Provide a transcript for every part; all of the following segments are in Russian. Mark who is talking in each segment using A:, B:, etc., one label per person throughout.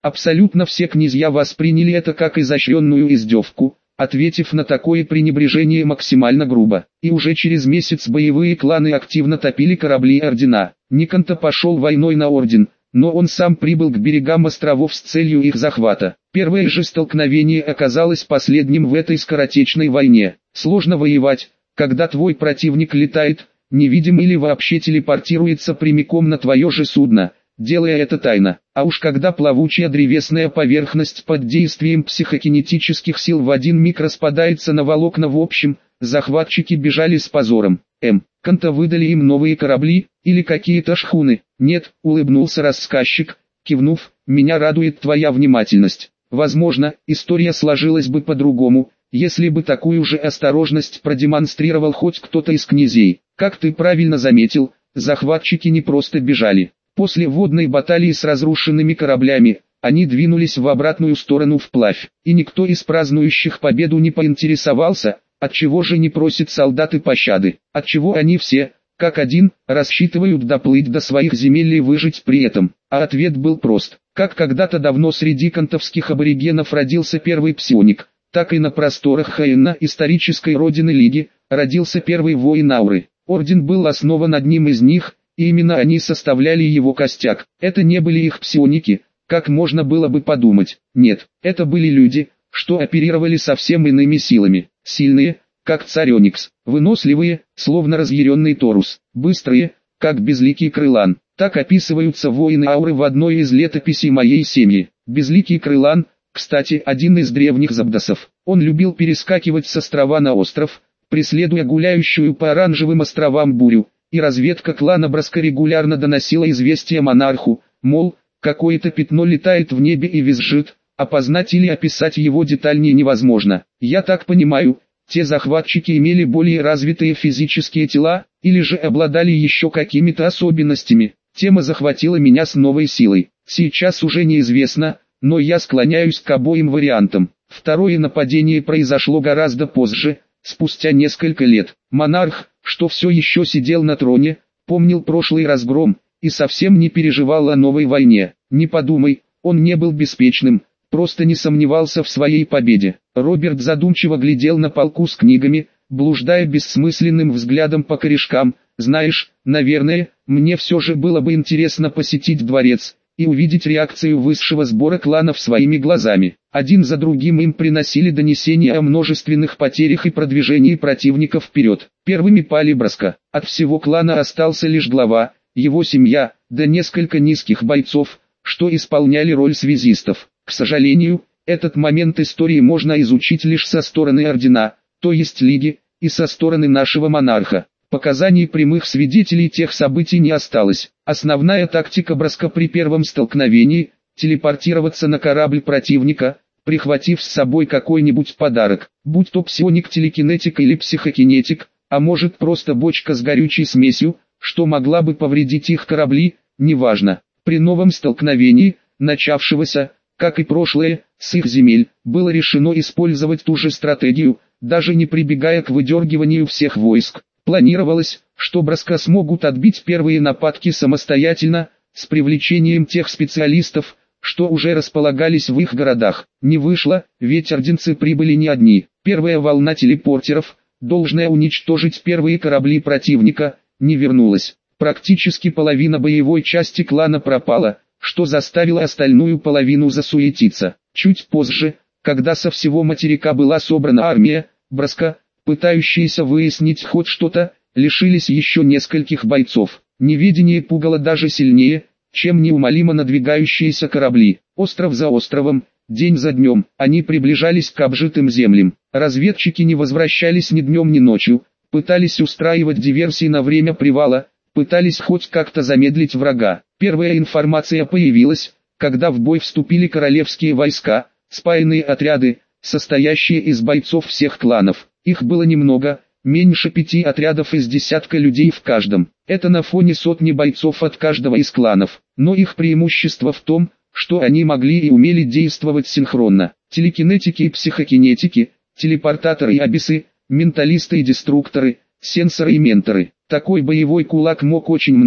A: Абсолютно все князья восприняли это как изощренную издевку, ответив на такое пренебрежение максимально грубо. И уже через месяц боевые кланы активно топили корабли и ордена. Никонта пошел войной на орден, но он сам прибыл к берегам островов с целью их захвата. Первое же столкновение оказалось последним в этой скоротечной войне. Сложно воевать, когда твой противник летает, невидим или вообще телепортируется прямиком на твое же судно, делая это тайно. А уж когда плавучая древесная поверхность под действием психокинетических сил в один миг распадается на волокна, в общем, захватчики бежали с позором. Канта выдали им новые корабли, или какие-то шхуны? Нет, улыбнулся рассказчик, кивнув, меня радует твоя внимательность. Возможно, история сложилась бы по-другому, если бы такую же осторожность продемонстрировал хоть кто-то из князей. Как ты правильно заметил, захватчики не просто бежали. После водной баталии с разрушенными кораблями, они двинулись в обратную сторону вплавь, и никто из празднующих победу не поинтересовался, отчего же не просят солдаты пощады, отчего они все, как один, рассчитывают доплыть до своих земель и выжить при этом. А ответ был прост. Как когда-то давно среди кантовских аборигенов родился первый псионик, так и на просторах Хаэна, исторической родины Лиги, родился первый воин Ауры. Орден был основан одним из них, и именно они составляли его костяк. Это не были их псионики, как можно было бы подумать. Нет, это были люди, что оперировали совсем иными силами. Сильные, как царь Оникс, выносливые, словно разъяренный Торус, быстрые, как безликий Крылан. Так описываются воины Ауры в одной из летописей моей семьи. Безликий Крылан, кстати, один из древних забдасов. Он любил перескакивать с острова на остров, преследуя гуляющую по оранжевым островам бурю, и разведка клана Браска регулярно доносила известия монарху, мол, какое-то пятно летает в небе и визжит, опознать или описать его детальнее невозможно. Я так понимаю, те захватчики имели более развитые физические тела, или же обладали еще какими-то особенностями. Тема захватила меня с новой силой. Сейчас уже неизвестно, но я склоняюсь к обоим вариантам. Второе нападение произошло гораздо позже, спустя несколько лет. Монарх, что все еще сидел на троне, помнил прошлый разгром, и совсем не переживал о новой войне. Не подумай, он не был беспечным, просто не сомневался в своей победе. Роберт задумчиво глядел на полку с книгами, блуждая бессмысленным взглядом по корешкам. Знаешь, наверное, мне все же было бы интересно посетить дворец и увидеть реакцию высшего сбора кланов своими глазами. Один за другим им приносили донесения о множественных потерях и продвижении противников вперед. Первыми пали Браска. От всего клана остался лишь глава, его семья, да несколько низких бойцов, что исполняли роль связистов. К сожалению, этот момент истории можно изучить лишь со стороны ордена, то есть Лиги, и со стороны нашего монарха. Показаний прямых свидетелей тех событий не осталось. Основная тактика Браска при первом столкновении – телепортироваться на корабль противника, прихватив с собой какой-нибудь подарок, будь то псионик, телекинетик или психокинетик, а может просто бочка с горючей смесью, что могла бы повредить их корабли, неважно. При новом столкновении, начавшегося, как и прошлое, с их земель, было решено использовать ту же стратегию, даже не прибегая к выдергиванию всех войск. Планировалось, что Браска смогут отбить первые нападки самостоятельно, с привлечением тех специалистов, что уже располагались в их городах. Не вышло, ведь орденцы прибыли не одни. Первая волна телепортеров, должная уничтожить первые корабли противника, не вернулась. Практически половина боевой части клана пропала, что заставило остальную половину засуетиться. Чуть позже, когда со всего материка была собрана армия, Браска, пытающиеся выяснить хоть что-то, лишились еще нескольких бойцов. Неведение пугало даже сильнее, чем неумолимо надвигающиеся корабли. Остров за островом, день за днем, они приближались к обжитым землям. Разведчики не возвращались ни днем ни ночью, пытались устраивать диверсии на время привала, пытались хоть как-то замедлить врага. Первая информация появилась, когда в бой вступили королевские войска, спаянные отряды, состоящие из бойцов всех кланов. Их было немного, меньше 5 отрядов из десятка людей в каждом. Это на фоне сотни бойцов от каждого из кланов. Но их преимущество в том, что они могли и умели действовать синхронно. Телекинетики и психокинетики, телепортаторы и абисы, менталисты и деструкторы, сенсоры и менторы. Такой боевой кулак мог очень много,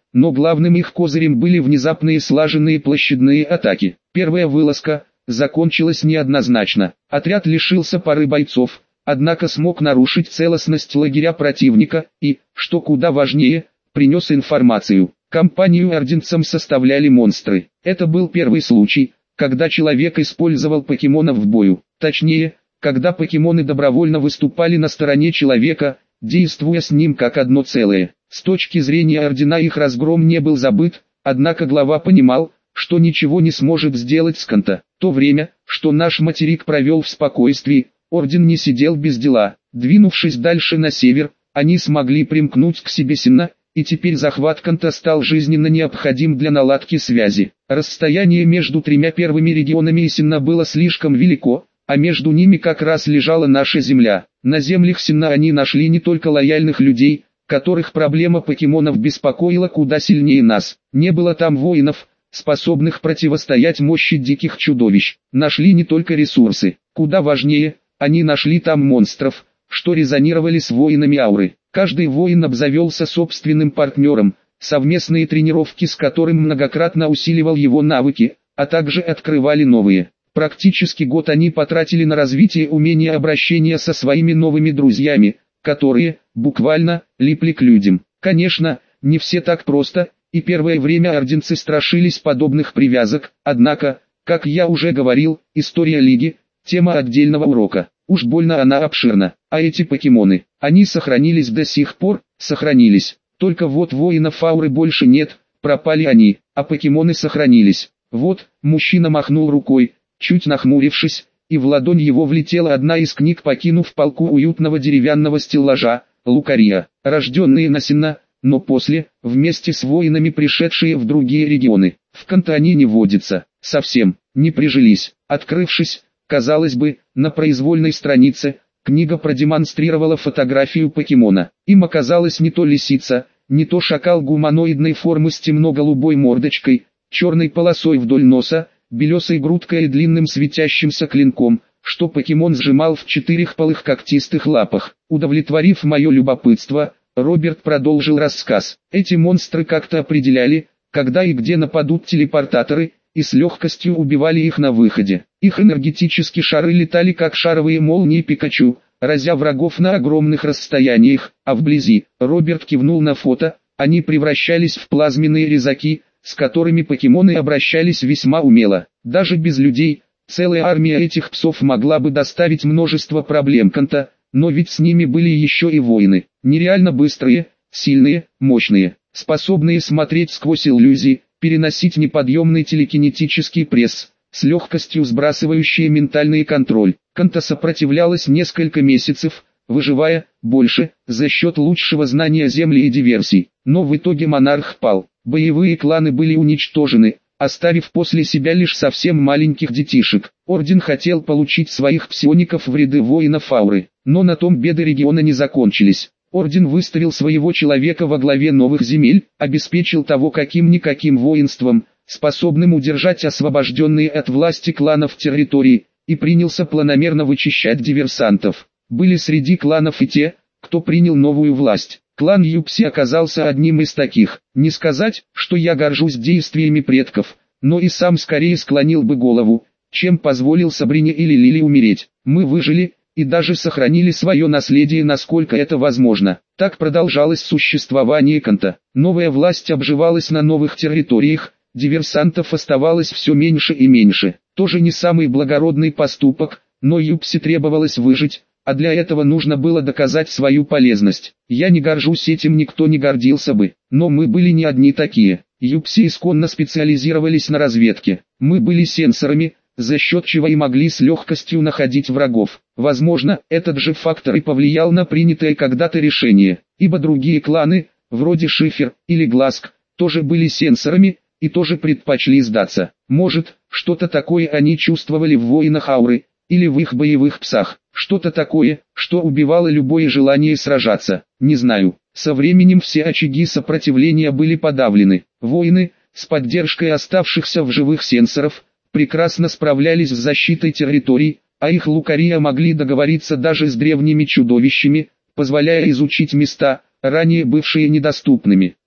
A: но главным их козырем были внезапные слаженные площадные атаки. Первая вылазка закончилась неоднозначно. Отряд лишился пары бойцов, однако смог нарушить целостность лагеря противника и, что куда важнее, принес информацию. Компанию орденцам составляли монстры. Это был первый случай, когда человек использовал покемонов в бою. Точнее, когда покемоны добровольно выступали на стороне человека, действуя с ним как одно целое. С точки зрения ордена их разгром не был забыт, однако глава понимал, что ничего не сможет сделать с Канто. То время, что наш материк провел в спокойствии, орден не сидел без дела. Двинувшись дальше на север, они смогли примкнуть к себе Синна, и теперь захват Канто стал жизненно необходим для наладки связи. Расстояние между тремя первыми регионами и Синна было слишком велико, а между ними как раз лежала наша земля. На землях Синна они нашли не только лояльных людей, которых проблема покемонов беспокоила куда сильнее нас. Не было там воинов, способных противостоять мощи диких чудовищ. Нашли не только ресурсы. Куда важнее, они нашли там монстров, что резонировали с воинами ауры. Каждый воин обзавелся собственным партнером, совместные тренировки с которым многократно усиливал его навыки, а также открывали новые. Практически год они потратили на развитие умения обращения со своими новыми друзьями, которые, буквально, липли к людям. Конечно, не все так просто, и первое время орденцы страшились подобных привязок, однако, как я уже говорил, история Лиги – тема отдельного урока. Уж больно она обширна, а эти покемоны, они сохранились до сих пор, сохранились. Только вот воинов ауры больше нет, пропали они, а покемоны сохранились. Вот, мужчина махнул рукой, чуть нахмурившись, и в ладонь его влетела одна из книг, покинув полку уютного деревянного стеллажа, Лукария, рожденные на Синна, но после, вместе с воинами пришедшие в другие регионы. В Канто они не водятся, совсем, не прижились. Открывшись, казалось бы, на произвольной странице, книга продемонстрировала фотографию покемона. Им оказалась не то лисица, не то шакал гуманоидной формы с темно-голубой мордочкой, черной полосой вдоль носа, белесой грудкой и длинным светящимся клинком, что покемон сжимал в четырехпалых когтистых лапах. Удовлетворив мое любопытство, Роберт продолжил рассказ. Эти монстры как-то определяли, когда и где нападут телепортаторы, и с легкостью убивали их на выходе. Их энергетические шары летали как шаровые молнии Пикачу, разя врагов на огромных расстояниях, а вблизи, Роберт кивнул на фото, они превращались в плазменные резаки, с которыми покемоны обращались весьма умело. Даже без людей, целая армия этих псов могла бы доставить множество проблем Канто, но ведь с ними были еще и воины, нереально быстрые, сильные, мощные, способные смотреть сквозь иллюзии, переносить неподъемный телекинетический пресс, с легкостью сбрасывающие ментальный контроль. Канто сопротивлялась несколько месяцев, выживая, больше, за счет лучшего знания земли и диверсий. Но в итоге монарх пал, боевые кланы были уничтожены, оставив после себя лишь совсем маленьких детишек. Орден хотел получить своих псиоников в ряды воинов ауры, но на том беды региона не закончились. Орден выставил своего человека во главе новых земель, обеспечил того каким-никаким воинством, способным удержать освобожденные от власти кланов территории, и принялся планомерно вычищать диверсантов. Были среди кланов и те, кто принял новую власть. Клан Юпси оказался одним из таких. Не сказать, что я горжусь действиями предков, но и сам скорее склонил бы голову, чем позволил Сабрине или Лили умереть. Мы выжили, и даже сохранили свое наследие, насколько это возможно. Так продолжалось существование Канто. Новая власть обживалась на новых территориях, диверсантов оставалось все меньше и меньше. Тоже не самый благородный поступок, но Юпси требовалось выжить, а для этого нужно было доказать свою полезность. Я не горжусь этим, никто не гордился бы, но мы были не одни такие. Юпси исконно специализировались на разведке. Мы были сенсорами, за счет чего и могли с легкостью находить врагов. Возможно, этот же фактор и повлиял на принятое когда-то решение, ибо другие кланы, вроде Шифер или Гласк, тоже были сенсорами, и тоже предпочли сдаться. Может, что-то такое они чувствовали в воинах ауры, или в их боевых псах, что-то такое, что убивало любое желание сражаться, не знаю. Со временем все очаги сопротивления были подавлены. Воины, с поддержкой оставшихся в живых сенсоров, прекрасно справлялись с защитой территорий, а их Лукария могли договориться даже с древними чудовищами, позволяя изучить места, ранее бывшие недоступными.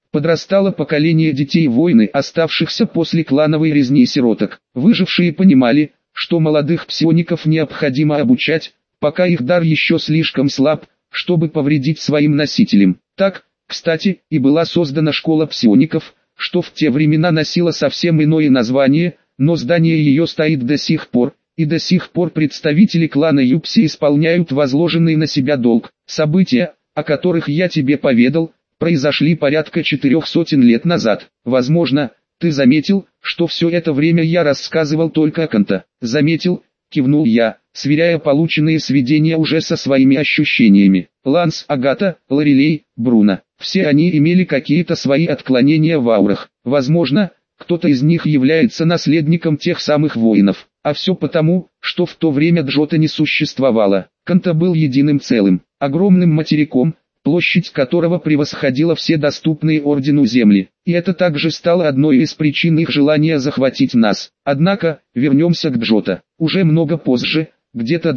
A: Подрастало поколение детей войны, оставшихся после клановой резни сироток. Выжившие понимали, что молодых псиоников необходимо обучать, пока их дар еще слишком слаб, чтобы повредить своим носителям. Так, кстати, и была создана школа псиоников, что в те времена носила совсем иное название, но здание ее стоит до сих пор, и до сих пор представители клана Юпси исполняют возложенный на себя долг. События, о которых я тебе поведал, произошли порядка 400 лет назад. Возможно, ты заметил, что все это время я рассказывал только о Канта. Заметил, кивнул я, сверяя полученные сведения уже со своими ощущениями. Ланс, Агата, Лорелей, Бруно. Все они имели какие-то свои отклонения в аурах. Возможно, кто-то из них является наследником тех самых воинов. А все потому, что в то время Джота не существовало. Канта был единым целым, огромным материком, площадь которого превосходила все доступные ордену земли. И это также стало одной из причин их желания захватить нас. Однако, вернемся к Джота. Уже много позже, где-то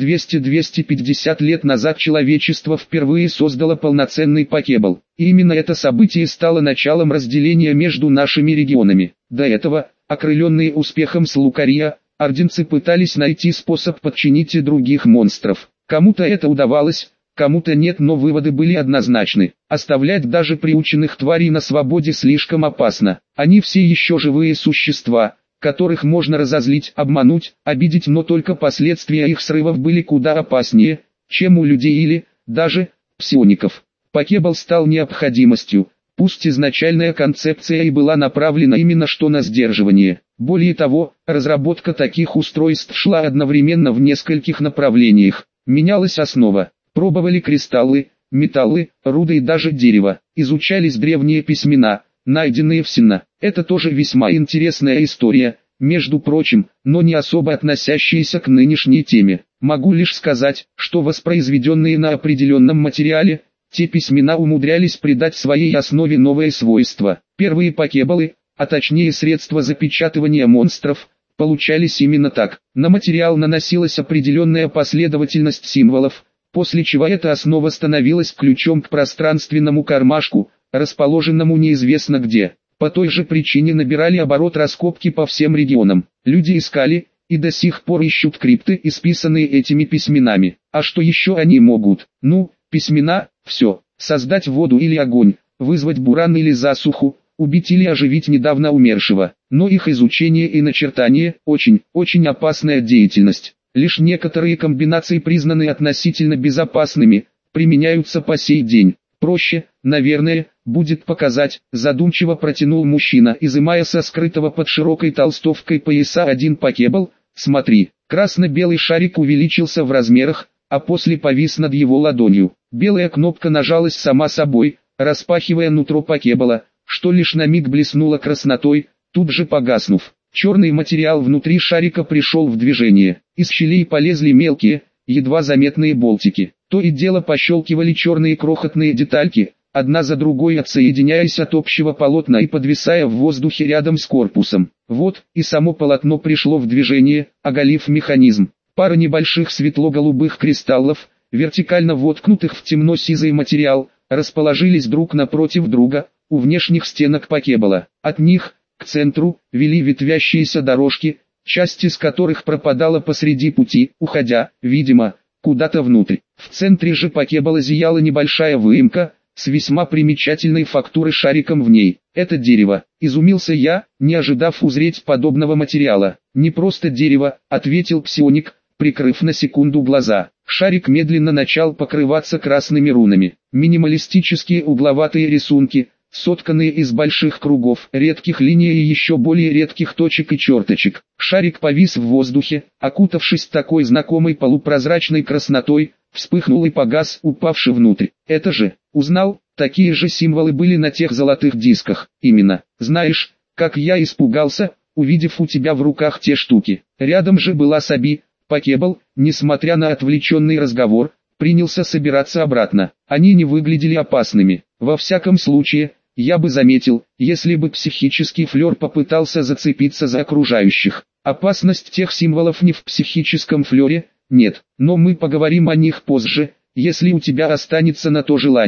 A: 200-250 лет назад человечество впервые создало полноценный покебл. И именно это событие стало началом разделения между нашими регионами. До этого, окрыленные успехом Слукария, орденцы пытались найти способ подчинить и других монстров. Кому-то это удавалось, кому-то нет, но выводы были однозначны. Оставлять даже приученных тварей на свободе слишком опасно. Они все еще живые существа, которых можно разозлить, обмануть, обидеть, но только последствия их срывов были куда опаснее, чем у людей или, даже, псиоников. Покебл стал необходимостью, пусть изначальная концепция и была направлена именно что на сдерживание. Более того, разработка таких устройств шла одновременно в нескольких направлениях. Менялась основа, пробовали кристаллы, металлы, руды и даже дерево, изучались древние письмена, найденные в Синна. Это тоже весьма интересная история, между прочим, но не особо относящаяся к нынешней теме. Могу лишь сказать, что воспроизведенные на определенном материале, те письмена умудрялись придать своей основе новые свойства. Первые покеболы, а точнее средства запечатывания монстров, получались именно так. На материал наносилась определенная последовательность символов, после чего эта основа становилась ключом к пространственному кармашку, расположенному неизвестно где. По той же причине набирали оборот раскопки по всем регионам. Люди искали, и до сих пор ищут крипты, исписанные этими письменами. А что еще они могут? Ну, письмена, все. Создать воду или огонь, вызвать буран или засуху, убить или оживить недавно умершего. Но их изучение и начертание – очень опасная деятельность. Лишь некоторые комбинации признаны относительно безопасными, применяются по сей день. Проще, наверное, будет показать, задумчиво протянул мужчина, изымая со скрытого под широкой толстовкой пояса один покебл. Смотри, красно-белый шарик увеличился в размерах, а после повис над его ладонью. Белая кнопка нажалась сама собой, распахивая нутро покебла, что лишь на миг блеснуло краснотой, тут же погаснув. Черный материал внутри шарика пришел в движение. Из щелей полезли мелкие, едва заметные болтики. То и дело пощелкивали черные крохотные детальки, одна за другой отсоединяясь от общего полотна и подвисая в воздухе рядом с корпусом. Вот, и само полотно пришло в движение, оголив механизм. Пара небольших светло-голубых кристаллов, вертикально воткнутых в темно-сизый материал, расположились друг напротив друга, у внешних стенок покебла. От них, к центру, вели ветвящиеся дорожки, часть из которых пропадала посреди пути, уходя, видимо, куда-то внутрь. В центре же покебла зияла небольшая выемка, с весьма примечательной фактурой шариком в ней. Это дерево, изумился я, не ожидав узреть подобного материала. Не просто дерево, ответил псионик, прикрыв на секунду глаза. Шарик медленно начал покрываться красными рунами. Минималистические угловатые рисунки, сотканные из больших кругов, редких линий и еще более редких точек и черточек. Шарик повис в воздухе, окутавшись такой знакомой полупрозрачной краснотой, вспыхнул и погас, упавший внутрь. Это же, узнал, такие же символы были на тех золотых дисках. Именно. Знаешь, как я испугался, увидев у тебя в руках те штуки. Рядом же была Саби. Покебл, несмотря на отвлеченный разговор, принялся собираться обратно. Они не выглядели опасными. Во всяком случае, я бы заметил, если бы психический флёр попытался зацепиться за окружающих. Опасность тех символов не в психическом флёре, нет, но мы поговорим о них позже, если у тебя останется на то желание.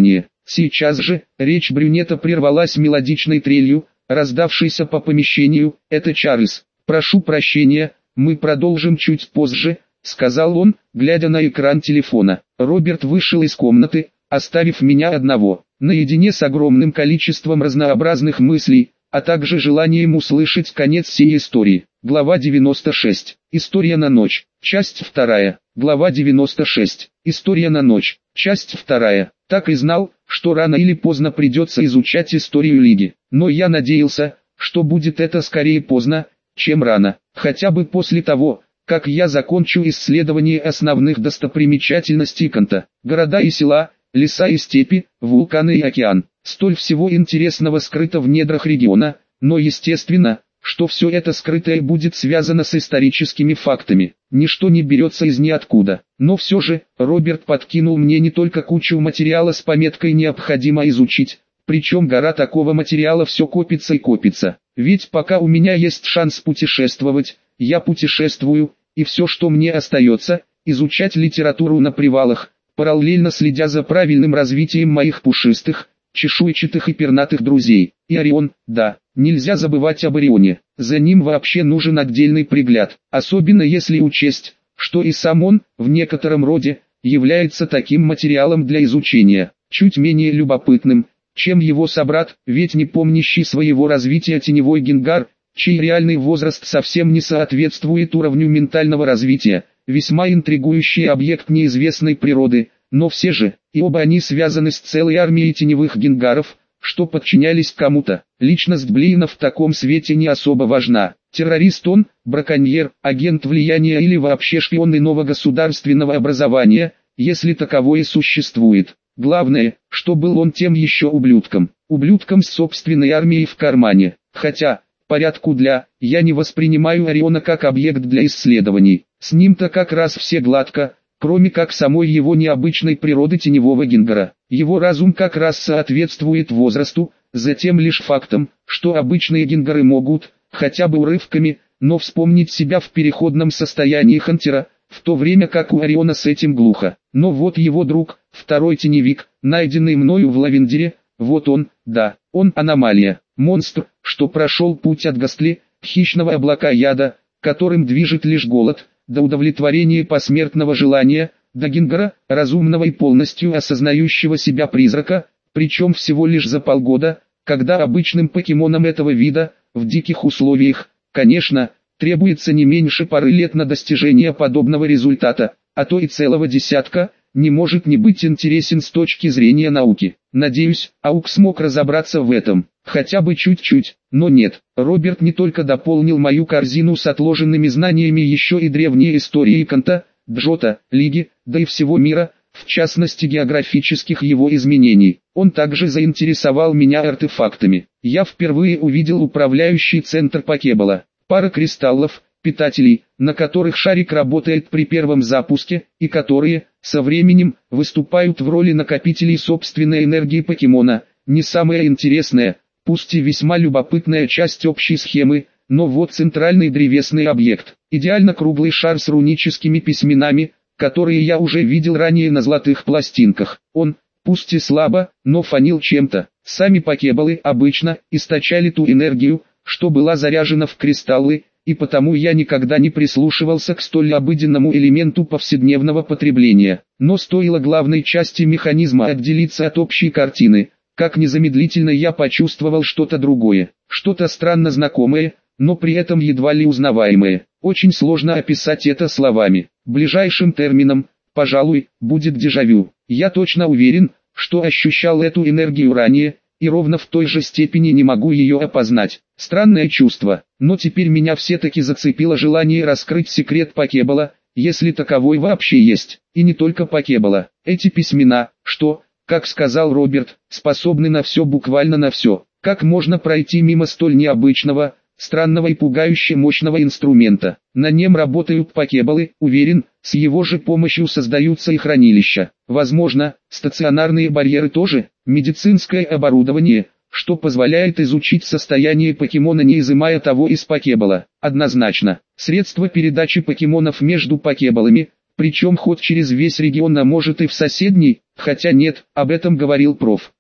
A: Сейчас же, речь брюнета прервалась мелодичной трелью, раздавшейся по помещению. «Это Чарльз. Прошу прощения, мы продолжим чуть позже», — сказал он, глядя на экран телефона. Роберт вышел из комнаты, оставив меня одного, наедине с огромным количеством разнообразных мыслей, а также желанием услышать конец всей истории. Глава 96. История на ночь. Часть 2. Глава 96. История на ночь. Часть 2. Так и знал, что рано или поздно придется изучать историю Лиги. Но я надеялся, что будет это скорее поздно, чем рано. Хотя бы после того, как я закончу исследование основных достопримечательностей Канта. Города и села, леса и степи, вулканы и океан. Столь всего интересного скрыто в недрах региона, но естественно, что все это скрытое будет связано с историческими фактами. Ничто не берется из ниоткуда. Но все же, Роберт подкинул мне не только кучу материала с пометкой «необходимо изучить», причем гора такого материала все копится и копится. Ведь пока у меня есть шанс путешествовать, я путешествую, и все, что мне остается, изучать литературу на привалах, параллельно следя за правильным развитием моих пушистых, чешуйчатых и пернатых друзей. И Орион, да, нельзя забывать об Орионе. За ним вообще нужен отдельный пригляд, особенно если учесть, что и сам он, в некотором роде, является таким материалом для изучения, чуть менее любопытным, чем его собрат, ведь не помнящий своего развития теневой Генгар, чей реальный возраст совсем не соответствует уровню ментального развития, весьма интригующий объект неизвестной природы, но все же, и оба они связаны с целой армией теневых Генгаров, что подчинялись кому-то. Личность Блейна в таком свете не особо важна. Террорист он, браконьер, агент влияния или вообще шпион иного государственного образования, если таковое существует. Главное, что был он тем еще ублюдком. Ублюдком с собственной армией в кармане. Хотя, порядку для, я не воспринимаю Ориона как объект для исследований. С ним-то как раз все гладко, кроме как самой его необычной природы теневого Генгара. Его разум как раз соответствует возрасту, затем лишь фактом, что обычные Генгары могут, хотя бы урывками, но вспомнить себя в переходном состоянии Хантера, в то время как у Ориона с этим глухо. Но вот его друг, второй теневик, найденный мною в Лавендере, вот он, да, он аномалия, монстр, что прошел путь от Гастли, хищного облака яда, которым движет лишь голод, до удовлетворения посмертного желания, до Генгара, разумного и полностью осознающего себя призрака, причем всего лишь за полгода, когда обычным покемонам этого вида, в диких условиях, конечно, требуется не меньше пары лет на достижение подобного результата, а то и целого десятка, не может не быть интересен с точки зрения науки. Надеюсь, Аук смог разобраться в этом, хотя бы чуть-чуть, но нет. Роберт не только дополнил мою корзину с отложенными знаниями еще и древние истории Канта, Джота, Лиги, да и всего мира, в частности географических его изменений. Он также заинтересовал меня артефактами. Я впервые увидел управляющий центр Покебола. Пара кристаллов, питателей, на которых шарик работает при первом запуске, и которые, со временем, выступают в роли накопителей собственной энергии покемона. Не самая интересная, пусть и весьма любопытная часть общей схемы, но вот центральный древесный объект. Идеально круглый шар с руническими письменами, которые я уже видел ранее на золотых пластинках. Он, пусть и слабо, но фанил чем-то. Сами покеболы обычно источали ту энергию, что была заряжена в кристаллы, и потому я никогда не прислушивался к столь обыденному элементу повседневного потребления. Но стоило главной части механизма отделиться от общей картины, как незамедлительно я почувствовал что-то другое, что-то странно знакомое, но при этом едва ли узнаваемое. Очень сложно описать это словами. Ближайшим термином, пожалуй, будет дежавю. Я точно уверен, что ощущал эту энергию ранее, и ровно в той же степени не могу ее опознать. Странное чувство, но теперь меня все-таки зацепило желание раскрыть секрет Покебола, если таковой вообще есть. И не только Покебола. Эти письмена, что, как сказал Роберт, способны на все, буквально на все. Как можно пройти мимо столь необычного, странного и пугающе мощного инструмента? На нем работают покеболы, уверен, с его же помощью создаются и хранилища. Возможно, стационарные барьеры тоже, медицинское оборудование, что позволяет изучить состояние покемона, не изымая того из покебола. Однозначно, средства передачи покемонов между покеболами, причем ход через весь регион, а может и в соседний, хотя нет, об этом говорил проф.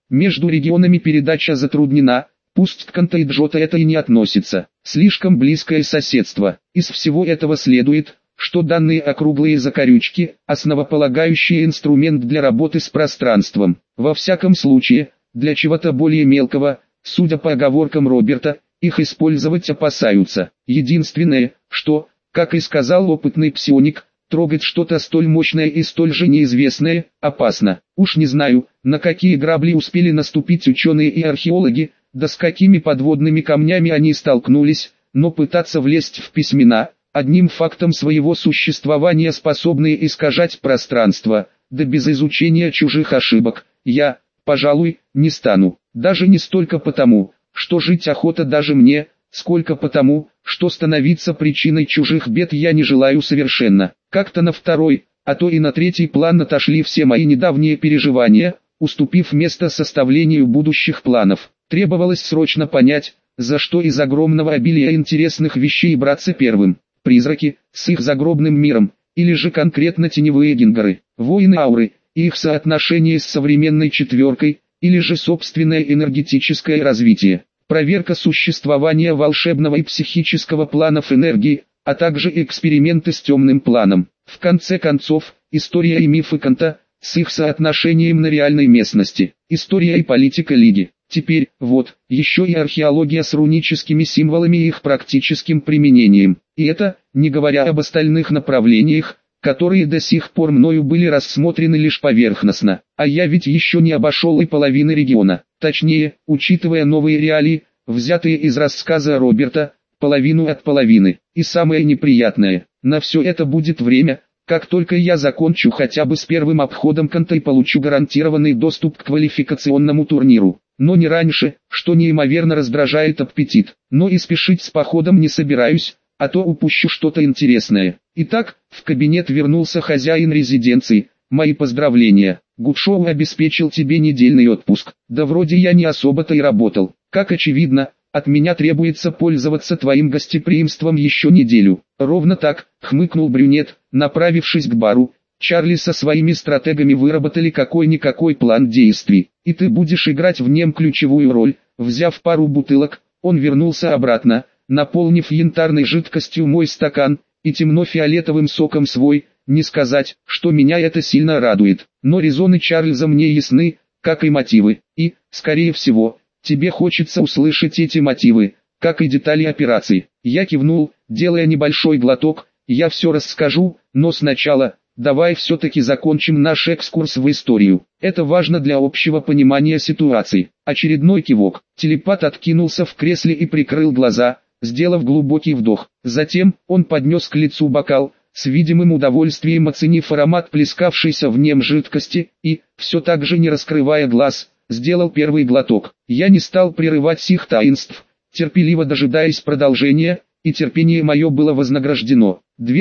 A: Между регионами передача затруднена, пусть к Канта-и-Джота это и не относится. Слишком близкое соседство. Из всего этого следует, что данные округлые закорючки – основополагающий инструмент для работы с пространством. Во всяком случае, для чего-то более мелкого, судя по оговоркам Роберта, их использовать опасаются. Единственное, что, как и сказал опытный псионик, трогать что-то столь мощное и столь же неизвестное, опасно. Уж не знаю, на какие грабли успели наступить ученые и археологи, да с какими подводными камнями они столкнулись, но пытаться влезть в письмена, одним фактом своего существования способные искажать пространство, да без изучения чужих ошибок, я, пожалуй, не стану. Даже не столько потому, что жить охота даже мне, сколько потому, что становиться причиной чужих бед я не желаю совершенно. Как-то на второй, а то и на третий план отошли все мои недавние переживания, уступив место составлению будущих планов. Требовалось срочно понять, за что из огромного обилия интересных вещей браться первым. Призраки, с их загробным миром, или же конкретно теневые гингеры, воины ауры, и их соотношение с современной четверкой, или же собственное энергетическое развитие. Проверка существования волшебного и психического планов энергии, а также эксперименты с темным планом. В конце концов, история и мифы Канта, с их соотношением на реальной местности, история и политика Лиги. Теперь, вот, еще и археология с руническими символами и их практическим применением. И это, не говоря об остальных направлениях, которые до сих пор мною были рассмотрены лишь поверхностно. А я ведь еще не обошел и половины региона. Точнее, учитывая новые реалии, взятые из рассказа Роберта, половину от половины. И самое неприятное, на все это будет время, как только я закончу хотя бы с первым обходом Канта и получу гарантированный доступ к квалификационному турниру. Но не раньше, что неимоверно раздражает аппетит. Но и спешить с походом не собираюсь, а то упущу что-то интересное. Итак, в кабинет вернулся хозяин резиденции. Мои поздравления. Гудшоу обеспечил тебе недельный отпуск. Да вроде я не особо-то и работал. Как очевидно, от меня требуется пользоваться твоим гостеприимством еще неделю. Ровно так, хмыкнул брюнет, направившись к бару. Чарли со своими стратегами выработали какой-никакой план действий, и ты будешь играть в нем ключевую роль. Взяв пару бутылок, он вернулся обратно, наполнив янтарной жидкостью мой стакан, и темно-фиолетовым соком свой. Не сказать, что меня это сильно радует, но резоны Чарльза мне ясны, как и мотивы, и, скорее всего, тебе хочется услышать эти мотивы, как и детали операции. Я кивнул, делая небольшой глоток. Я все расскажу, но сначала, давай все-таки закончим наш экскурс в историю. Это важно для общего понимания ситуации. Очередной кивок. Телепат откинулся в кресле и прикрыл глаза, сделав глубокий вдох. Затем, он поднес к лицу бокал, с видимым удовольствием оценив аромат плескавшейся в нем жидкости, и, все так же не раскрывая глаз, сделал первый глоток. Я не стал прерывать сих таинств, терпеливо дожидаясь продолжения, и терпение мое было вознаграждено.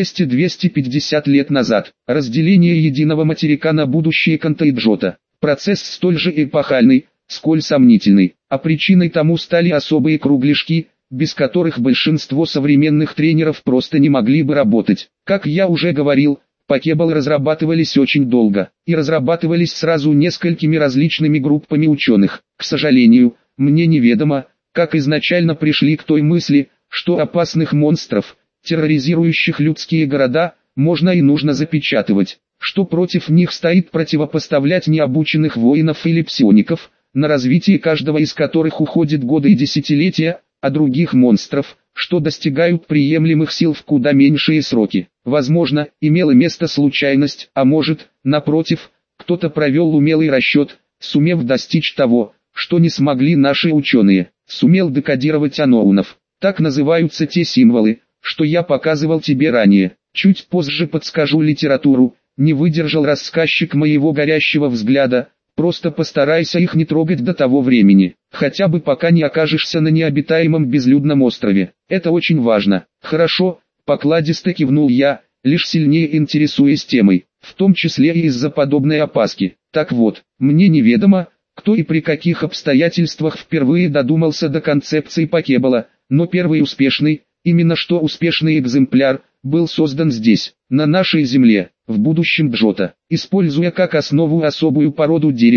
A: 200-250 лет назад. Разделение единого материка на будущее Канта-и-Джота. Процесс столь же эпохальный, сколь сомнительный. А причиной тому стали особые кругляшки, без которых большинство современных тренеров просто не могли бы работать. Как я уже говорил, покебл разрабатывались очень долго, и разрабатывались сразу несколькими различными группами ученых. К сожалению, мне неведомо, как изначально пришли к той мысли, что опасных монстров, терроризирующих людские города, можно и нужно запечатывать, что против них стоит противопоставлять необученных воинов или псиоников, на развитие каждого из которых уходит годы и десятилетия, а других монстров, что достигают приемлемых сил в куда меньшие сроки. Возможно, имела место случайность, а может, напротив, кто-то провел умелый расчет, сумев достичь того, что не смогли наши ученые, сумел декодировать аноунов. Так называются те символы, что я показывал тебе ранее. Чуть позже подскажу литературу, не выдержал рассказчик моего горящего взгляда. Просто постарайся их не трогать до того времени, хотя бы пока не окажешься на необитаемом безлюдном острове. Это очень важно. Хорошо, покладисто кивнул я, лишь сильнее интересуясь темой, в том числе и из-за подобной опаски. Так вот, мне неведомо, кто и при каких обстоятельствах впервые додумался до концепции покебла, но первый успешный, именно что успешный экземпляр, был создан здесь, на нашей земле, в будущем Джота, используя как основу особую породу дерева,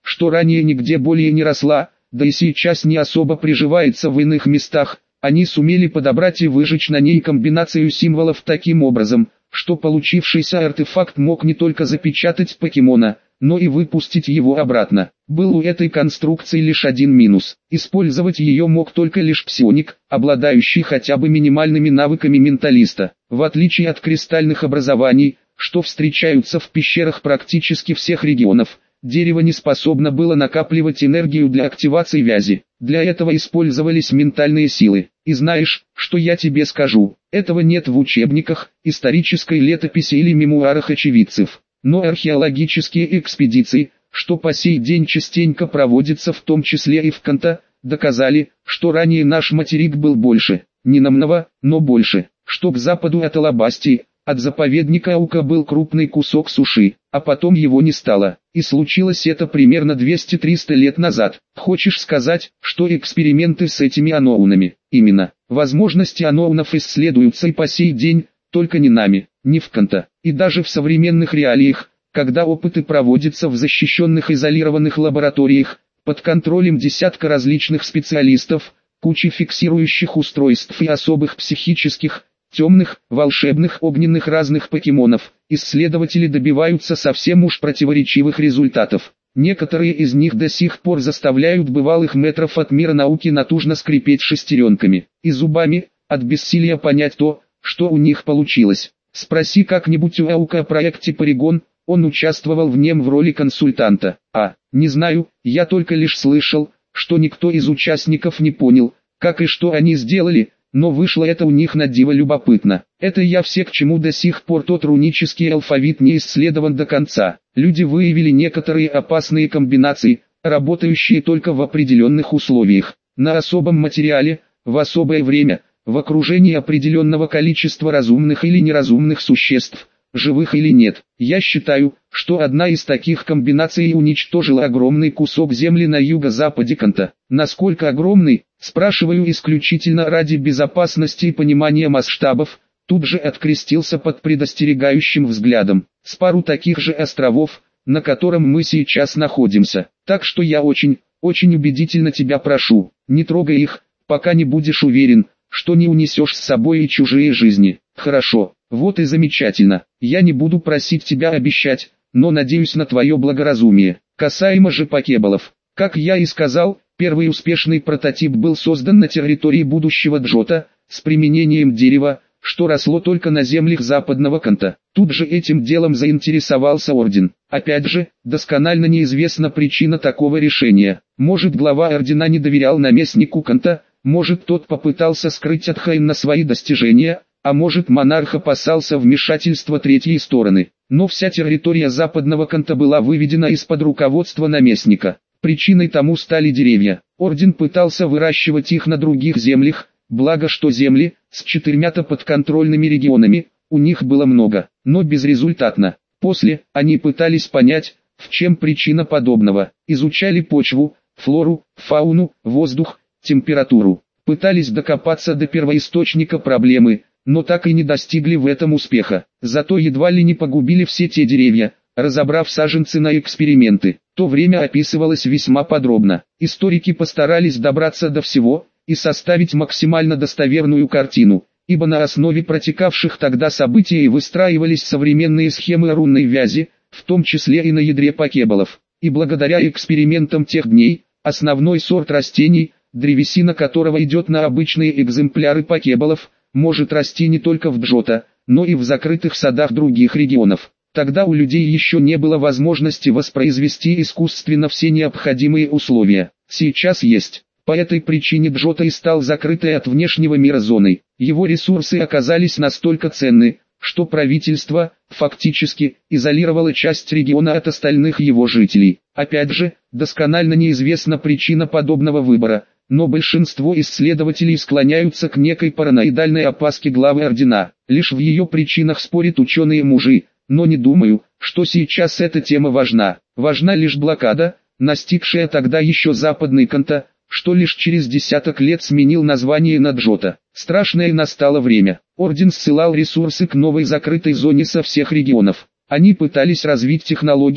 A: что ранее нигде более не росла, да и сейчас не особо приживается в иных местах, они сумели подобрать и выжечь на ней комбинацию символов таким образом, что получившийся артефакт мог не только запечатать покемона, но и выпустить его обратно. Был у этой конструкции лишь один минус. Использовать ее мог только лишь псионик, обладающий хотя бы минимальными навыками менталиста. В отличие от кристальных образований, что встречаются в пещерах практически всех регионов, дерево не способно было накапливать энергию для активации вязи. Для этого использовались ментальные силы. И знаешь, что я тебе скажу? Этого нет в учебниках, исторической летописи или мемуарах очевидцев. Но археологические экспедиции, что по сей день частенько проводятся в том числе и в Канто, доказали, что ранее наш материк был больше. Не намного, но больше. Что к западу от Алабастии, от заповедника Аука был крупный кусок суши, а потом его не стало. И случилось это примерно 200-300 лет назад. Хочешь сказать, что эксперименты с этими аноунами? Именно. Возможности аноунов исследуются и по сей день, только не нами, не в Канто. И даже в современных реалиях, когда опыты проводятся в защищенных изолированных лабораториях, под контролем десятка различных специалистов, кучи фиксирующих устройств и особых психических, темных, волшебных, огненных разных покемонов, исследователи добиваются совсем уж противоречивых результатов. Некоторые из них до сих пор заставляют бывалых метров от мира науки натужно скрипеть шестеренками и зубами, от бессилия понять то, что у них получилось. Спроси как-нибудь у Аука о проекте Паригон, он участвовал в нем в роли консультанта. Не знаю, я только лишь слышал, что никто из участников не понял, как и что они сделали, но вышло это у них на диво любопытно. Это я все к чему до сих пор тот рунический алфавит не исследован до конца. Люди выявили некоторые опасные комбинации, работающие только в определенных условиях, на особом материале, в особое время, в окружении определенного количества разумных или неразумных существ, живых или нет. Я считаю, что одна из таких комбинаций уничтожила огромный кусок земли на юго-западе Канто. Насколько огромный, спрашиваю исключительно ради безопасности и понимания масштабов, тут же открестился под предостерегающим взглядом. С пару таких же островов, на котором мы сейчас находимся. Так что я очень убедительно тебя прошу, не трогай их, пока не будешь уверен, что не унесешь с собой и чужие жизни. Хорошо, вот и замечательно. Я не буду просить тебя обещать, но надеюсь на твое благоразумие. Касаемо же покеболов. Как я и сказал, первый успешный прототип был создан на территории будущего Джота, с применением дерева, что росло только на землях западного Канто. Тут же этим делом заинтересовался Орден. Опять же, досконально неизвестна причина такого решения. Может, глава Ордена не доверял наместнику Канто, может, тот попытался скрыть от Хайна свои достижения, а может, монарх опасался вмешательства третьей стороны. Но вся территория западного Канто была выведена из-под руководства наместника. Причиной тому стали деревья. Орден пытался выращивать их на других землях, благо что земли, с 4 подконтрольными регионами, у них было много, но безрезультатно. После, они пытались понять, в чем причина подобного. Изучали почву, флору, фауну, воздух, температуру. Пытались докопаться до первоисточника проблемы, но так и не достигли в этом успеха. Зато едва ли не погубили все те деревья, разобрав саженцы на эксперименты. То время описывалось весьма подробно. Историки постарались добраться до всего и составить максимально достоверную картину, ибо на основе протекавших тогда событий выстраивались современные схемы рунной вязи, в том числе и на ядре покеболов. И благодаря экспериментам тех дней, основной сорт растений, древесина которого идет на обычные экземпляры покеболов, может расти не только в Джота, но и в закрытых садах других регионов. Тогда у людей еще не было возможности воспроизвести искусственно все необходимые условия. Сейчас есть. По этой причине Джота и стал закрытой от внешнего мира зоной. Его ресурсы оказались настолько ценны, что правительство, фактически, изолировало часть региона от остальных его жителей. Опять же, досконально неизвестна причина подобного выбора, но большинство исследователей склоняются к некой параноидальной опаске главы Ордена. Лишь в ее причинах спорят ученые-мужи, но не думаю, что сейчас эта тема важна. Важна лишь блокада, настигшая тогда еще западный Канто, что лишь через десяток лет сменил название на Джота. Страшное настало время. Орден ссылал ресурсы к новой закрытой зоне со всех регионов. Они пытались развить технологию,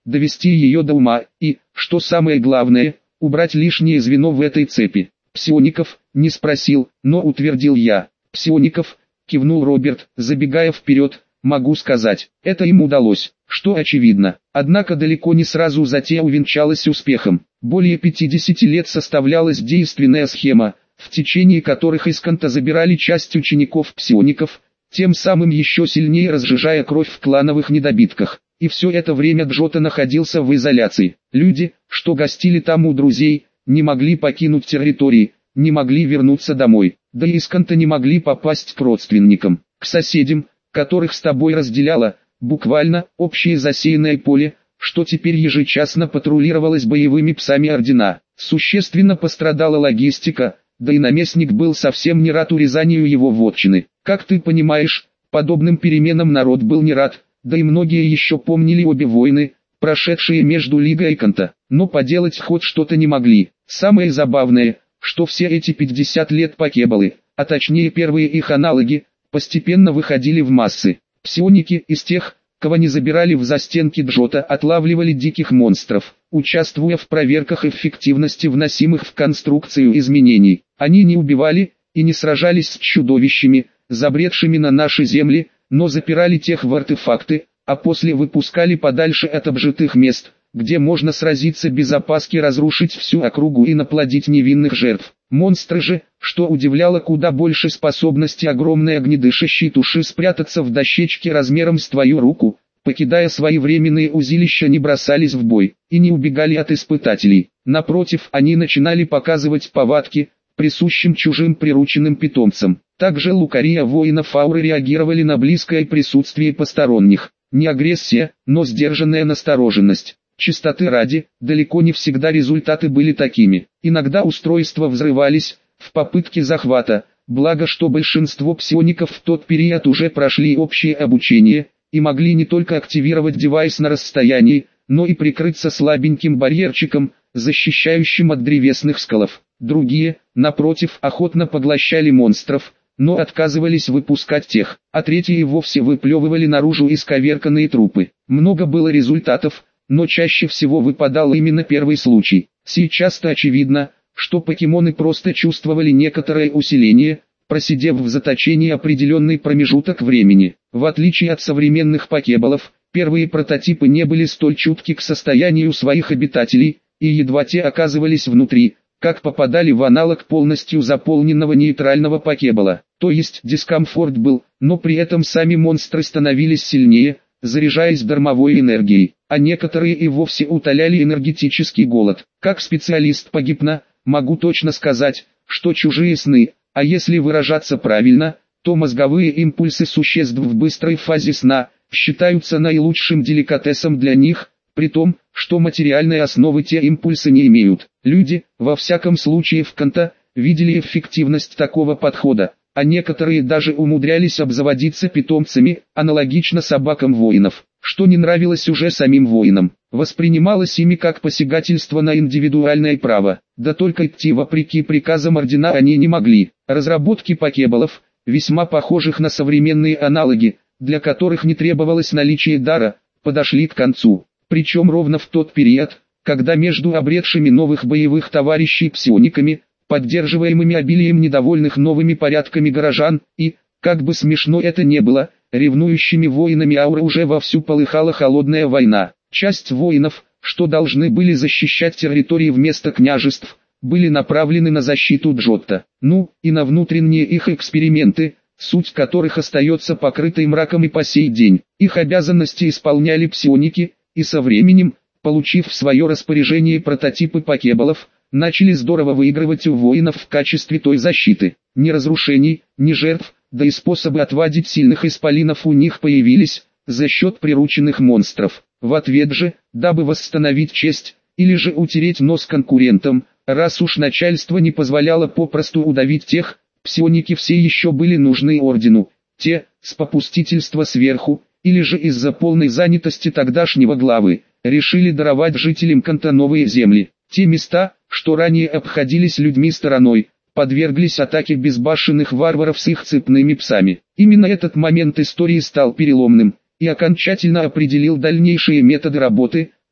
A: довести ее до ума и, что самое главное, убрать лишнее звено в этой цепи. Псиоников, не спросил, но утвердил я. Псиоников, кивнул Роберт, забегая вперед, могу сказать, это им удалось, что очевидно. Однако далеко не сразу затея увенчалась успехом. Более 50 лет составлялась действенная схема, в течение которых из Канта забирали часть учеников-псиоников, тем самым еще сильнее разжижая кровь в клановых недобитках. И все это время Джота находился в изоляции. Люди, что гостили там у друзей, не могли покинуть территории, не могли вернуться домой, да и из Канта не могли попасть к родственникам, к соседям, которых с тобой разделяло, буквально, общее засеянное поле, что теперь ежечасно патрулировалось боевыми псами Ордена. Существенно пострадала логистика, да и наместник был совсем не рад урезанию его вотчины. Как ты понимаешь, подобным переменам народ был не рад, да и многие еще помнили обе войны, прошедшие между Лигой и Канта, но поделать хоть что-то не могли. Самое забавное, что все эти 50 лет покебалы, а точнее первые их аналоги, постепенно выходили в массы. Псионики из тех, кого не забирали в застенки Джота, отлавливали диких монстров, участвуя в проверках эффективности вносимых в конструкцию изменений. Они не убивали и не сражались с чудовищами, забредшими на наши земли, но запирали тех в артефакты, а после выпускали подальше от обжитых мест, где можно сразиться без опаски, разрушить всю округу и наплодить невинных жертв. Монстры же, что удивляло куда больше, способности огромной огнедышащей туши спрятаться в дощечке размером с твою руку, покидая свои временные узилища, не бросались в бой и не убегали от испытателей. Напротив, они начинали показывать повадки, присущим чужим прирученным питомцам. Также лукария воинов ауры реагировали на близкое присутствие посторонних. Не агрессия, но сдержанная настороженность. Чистоты ради, далеко не всегда результаты были такими. Иногда устройства взрывались в попытке захвата, благо что большинство псиоников в тот период уже прошли общее обучение и могли не только активировать девайс на расстоянии, но и прикрыться слабеньким барьерчиком, защищающим от древесных скалов. Другие, напротив, охотно поглощали монстров, но отказывались выпускать тех, а третьи и вовсе выплевывали наружу исковерканные трупы. Много было результатов, но чаще всего выпадал именно первый случай. Сейчас-то очевидно, что покемоны просто чувствовали некоторое усиление, просидев в заточении определенный промежуток времени. В отличие от современных покеболов, первые прототипы не были столь чутки к состоянию своих обитателей, и едва те оказывались внутри, как попадали в аналог полностью заполненного нейтрального покебола. То есть дискомфорт был, но при этом сами монстры становились сильнее, заряжаясь дармовой энергией, а некоторые и вовсе утоляли энергетический голод. Как специалист по гипно, могу точно сказать, что чужие сны, а если выражаться правильно, то мозговые импульсы существ в быстрой фазе сна, считаются наилучшим деликатесом для них, при том, что материальной основы те импульсы не имеют. Люди, во всяком случае в Канта, видели эффективность такого подхода, а некоторые даже умудрялись обзаводиться питомцами, аналогично собакам воинов, что не нравилось уже самим воинам, воспринималось ими как посягательство на индивидуальное право, да только идти вопреки приказам Ордена они не могли. Разработки покеболов, весьма похожих на современные аналоги, для которых не требовалось наличие дара, подошли к концу, причем ровно в тот период, когда между обретшими новых боевых товарищей псиониками, поддерживаемыми обилием недовольных новыми порядками горожан, и, как бы смешно это не было, ревнующими воинами ауры уже вовсю полыхала холодная война. Часть воинов, что должны были защищать территории вместо княжеств, были направлены на защиту Джотта, ну, и на внутренние их эксперименты, суть которых остается покрытой мраком и по сей день. Их обязанности исполняли псионики, и со временем, получив в свое распоряжение прототипы покеболов, начали здорово выигрывать у воинов в качестве той защиты. Ни разрушений, ни жертв, да и способы отвадить сильных исполинов у них появились, за счет прирученных монстров. В ответ же, дабы восстановить честь, или же утереть нос конкурентам, раз уж начальство не позволяло попросту удавить тех, псионики все еще были нужны ордену, те, с попустительства сверху, или же из-за полной занятости тогдашнего главы, решили даровать жителям Канта новые земли. Те места, что ранее обходились людьми стороной, подверглись атаке безбашенных варваров с их цепными псами. Именно этот момент истории стал переломным и окончательно определил дальнейшие методы работы,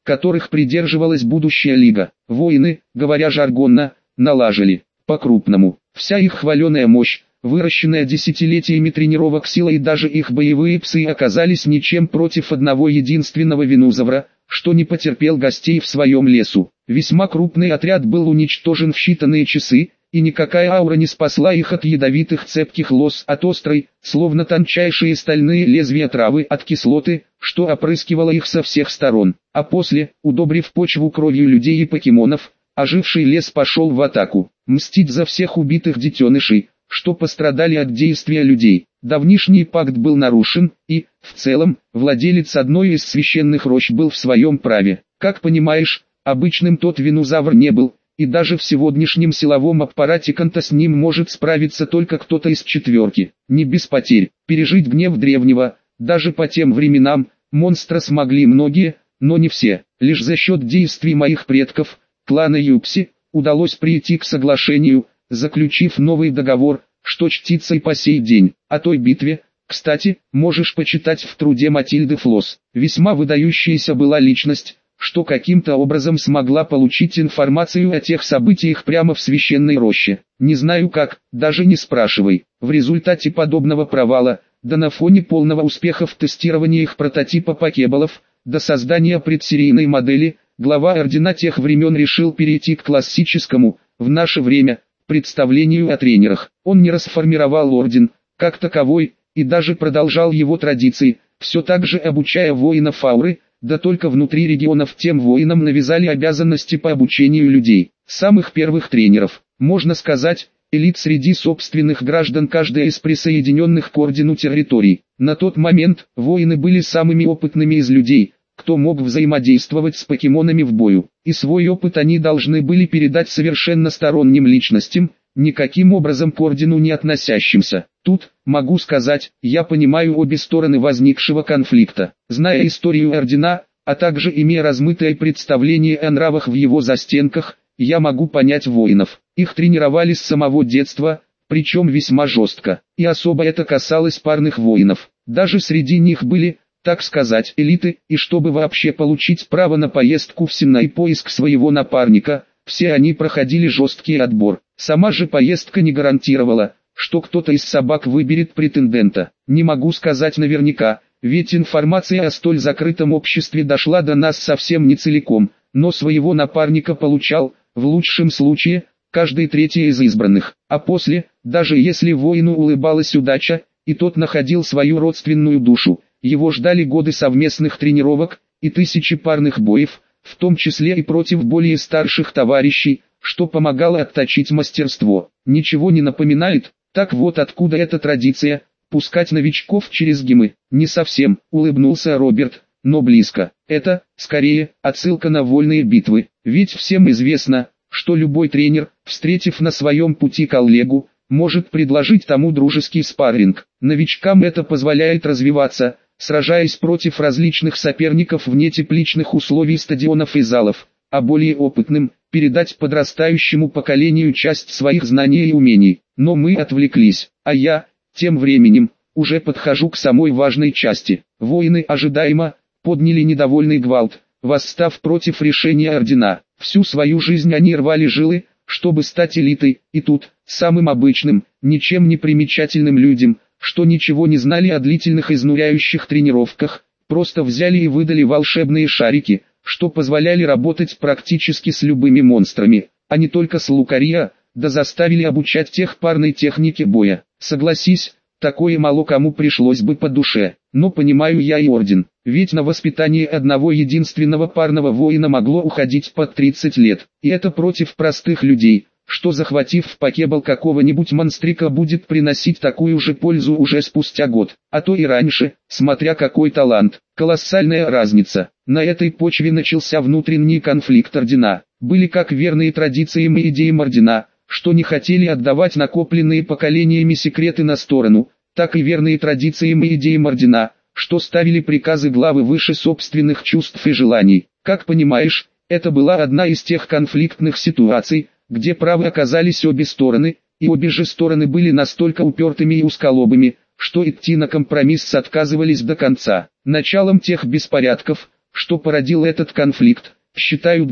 A: которых придерживалась будущая лига. Воины, говоря жаргонно, налажили, по-крупному, вся их хваленая мощь, выращенная десятилетиями тренировок сила и даже их боевые псы оказались ничем против одного единственного винозавра, что не потерпел гостей в своем лесу. Весьма крупный отряд был уничтожен в считанные часы, и никакая аура не спасла их от ядовитых цепких лоз, от острой, словно тончайшие стальные лезвия травы, от кислоты, что опрыскивало их со всех сторон. А после, удобрив почву кровью людей и покемонов, оживший лес пошел в атаку, мстить за всех убитых детенышей, что пострадали от действия людей. Давнишний пакт был нарушен, и, в целом, владелец одной из священных рощ был в своем праве. Как понимаешь, обычным тот винозавр не был, и даже в сегодняшнем силовом аппарате Канта с ним может справиться только кто-то из четверки. Не без потерь, пережить гнев древнего, даже по тем временам, монстра смогли многие, но не все. Лишь за счет действий моих предков, клана Юпси, удалось прийти к соглашению, заключив новый договор, что чтится и по сей день. О той битве, кстати, можешь почитать в труде Матильды Флосс. Весьма выдающаяся была личность, что каким-то образом смогла получить информацию о тех событиях прямо в священной роще. Не знаю как, даже не спрашивай. В результате подобного провала, да на фоне полного успеха в тестировании их прототипа покеболов, до создания предсерийной модели, глава ордена тех времен решил перейти к классическому, в наше время, представлению о тренерах. Он не расформировал орден, как таковой, и даже продолжал его традиции, все так же обучая воинов ауры, да только внутри регионов тем воинам навязали обязанности по обучению людей, самых первых тренеров, можно сказать, элит среди собственных граждан каждой из присоединенных к ордену территорий. На тот момент, воины были самыми опытными из людей, кто мог взаимодействовать с покемонами в бою, и свой опыт они должны были передать совершенно сторонним личностям, никаким образом к ордену не относящимся. Тут, могу сказать, я понимаю обе стороны возникшего конфликта. Зная историю ордена, а также имея размытое представление о нравах в его застенках, я могу понять воинов. Их тренировали с самого детства, причем весьма жестко. И особо это касалось парных воинов. Даже среди них были, так сказать, элиты, и чтобы вообще получить право на поездку в Сенна и поиск своего напарника, все они проходили жесткий отбор. Сама же поездка не гарантировала, что кто-то из собак выберет претендента. Не могу сказать наверняка, ведь информация о столь закрытом обществе дошла до нас совсем не целиком, но своего напарника получал, в лучшем случае, каждый третий из избранных. А после, даже если воину улыбалась удача, и тот находил свою родственную душу, его ждали годы совместных тренировок и тысячи парных боев, в том числе и против более старших товарищей, что помогало отточить мастерство. Ничего не напоминает? Так вот откуда эта традиция, пускать новичков через гимы. Не совсем, улыбнулся Роберт, но близко. Это, скорее, отсылка на вольные битвы. Ведь всем известно, что любой тренер, встретив на своем пути коллегу, может предложить тому дружеский спарринг. Новичкам это позволяет развиваться, сражаясь против различных соперников вне тепличных условий стадионов и залов, а более опытным – передать подрастающему поколению часть своих знаний и умений. Но мы отвлеклись, а я, тем временем, уже подхожу к самой важной части. Воины ожидаемо подняли недовольный гвалт, восстав против решения ордена. Всю свою жизнь они рвали жилы, чтобы стать элитой, и тут, самым обычным, ничем не примечательным людям, что ничего не знали о длительных изнуряющих тренировках, просто взяли и выдали волшебные шарики, что позволяли работать практически с любыми монстрами, а не только с Лукария, да заставили обучать тех парной технике боя. Согласись, такое мало кому пришлось бы по душе, но понимаю я и орден, ведь на воспитание одного единственного парного воина могло уходить под 30 лет, и это против простых людей, что захватив в покебол какого-нибудь монстрика будет приносить такую же пользу уже спустя год, а то и раньше, смотря какой талант. Колоссальная разница. На этой почве начался внутренний конфликт ордена. Были как верные традициям и идеям ордена, что не хотели отдавать накопленные поколениями секреты на сторону, так и верные традициям и идеям ордена, что ставили приказы главы выше собственных чувств и желаний. Как понимаешь, это была одна из тех конфликтных ситуаций, где правы оказались обе стороны, и обе же стороны были настолько упертыми и узколобыми, что идти на компромисс отказывались до конца. Началом тех беспорядков, что породил этот конфликт, считают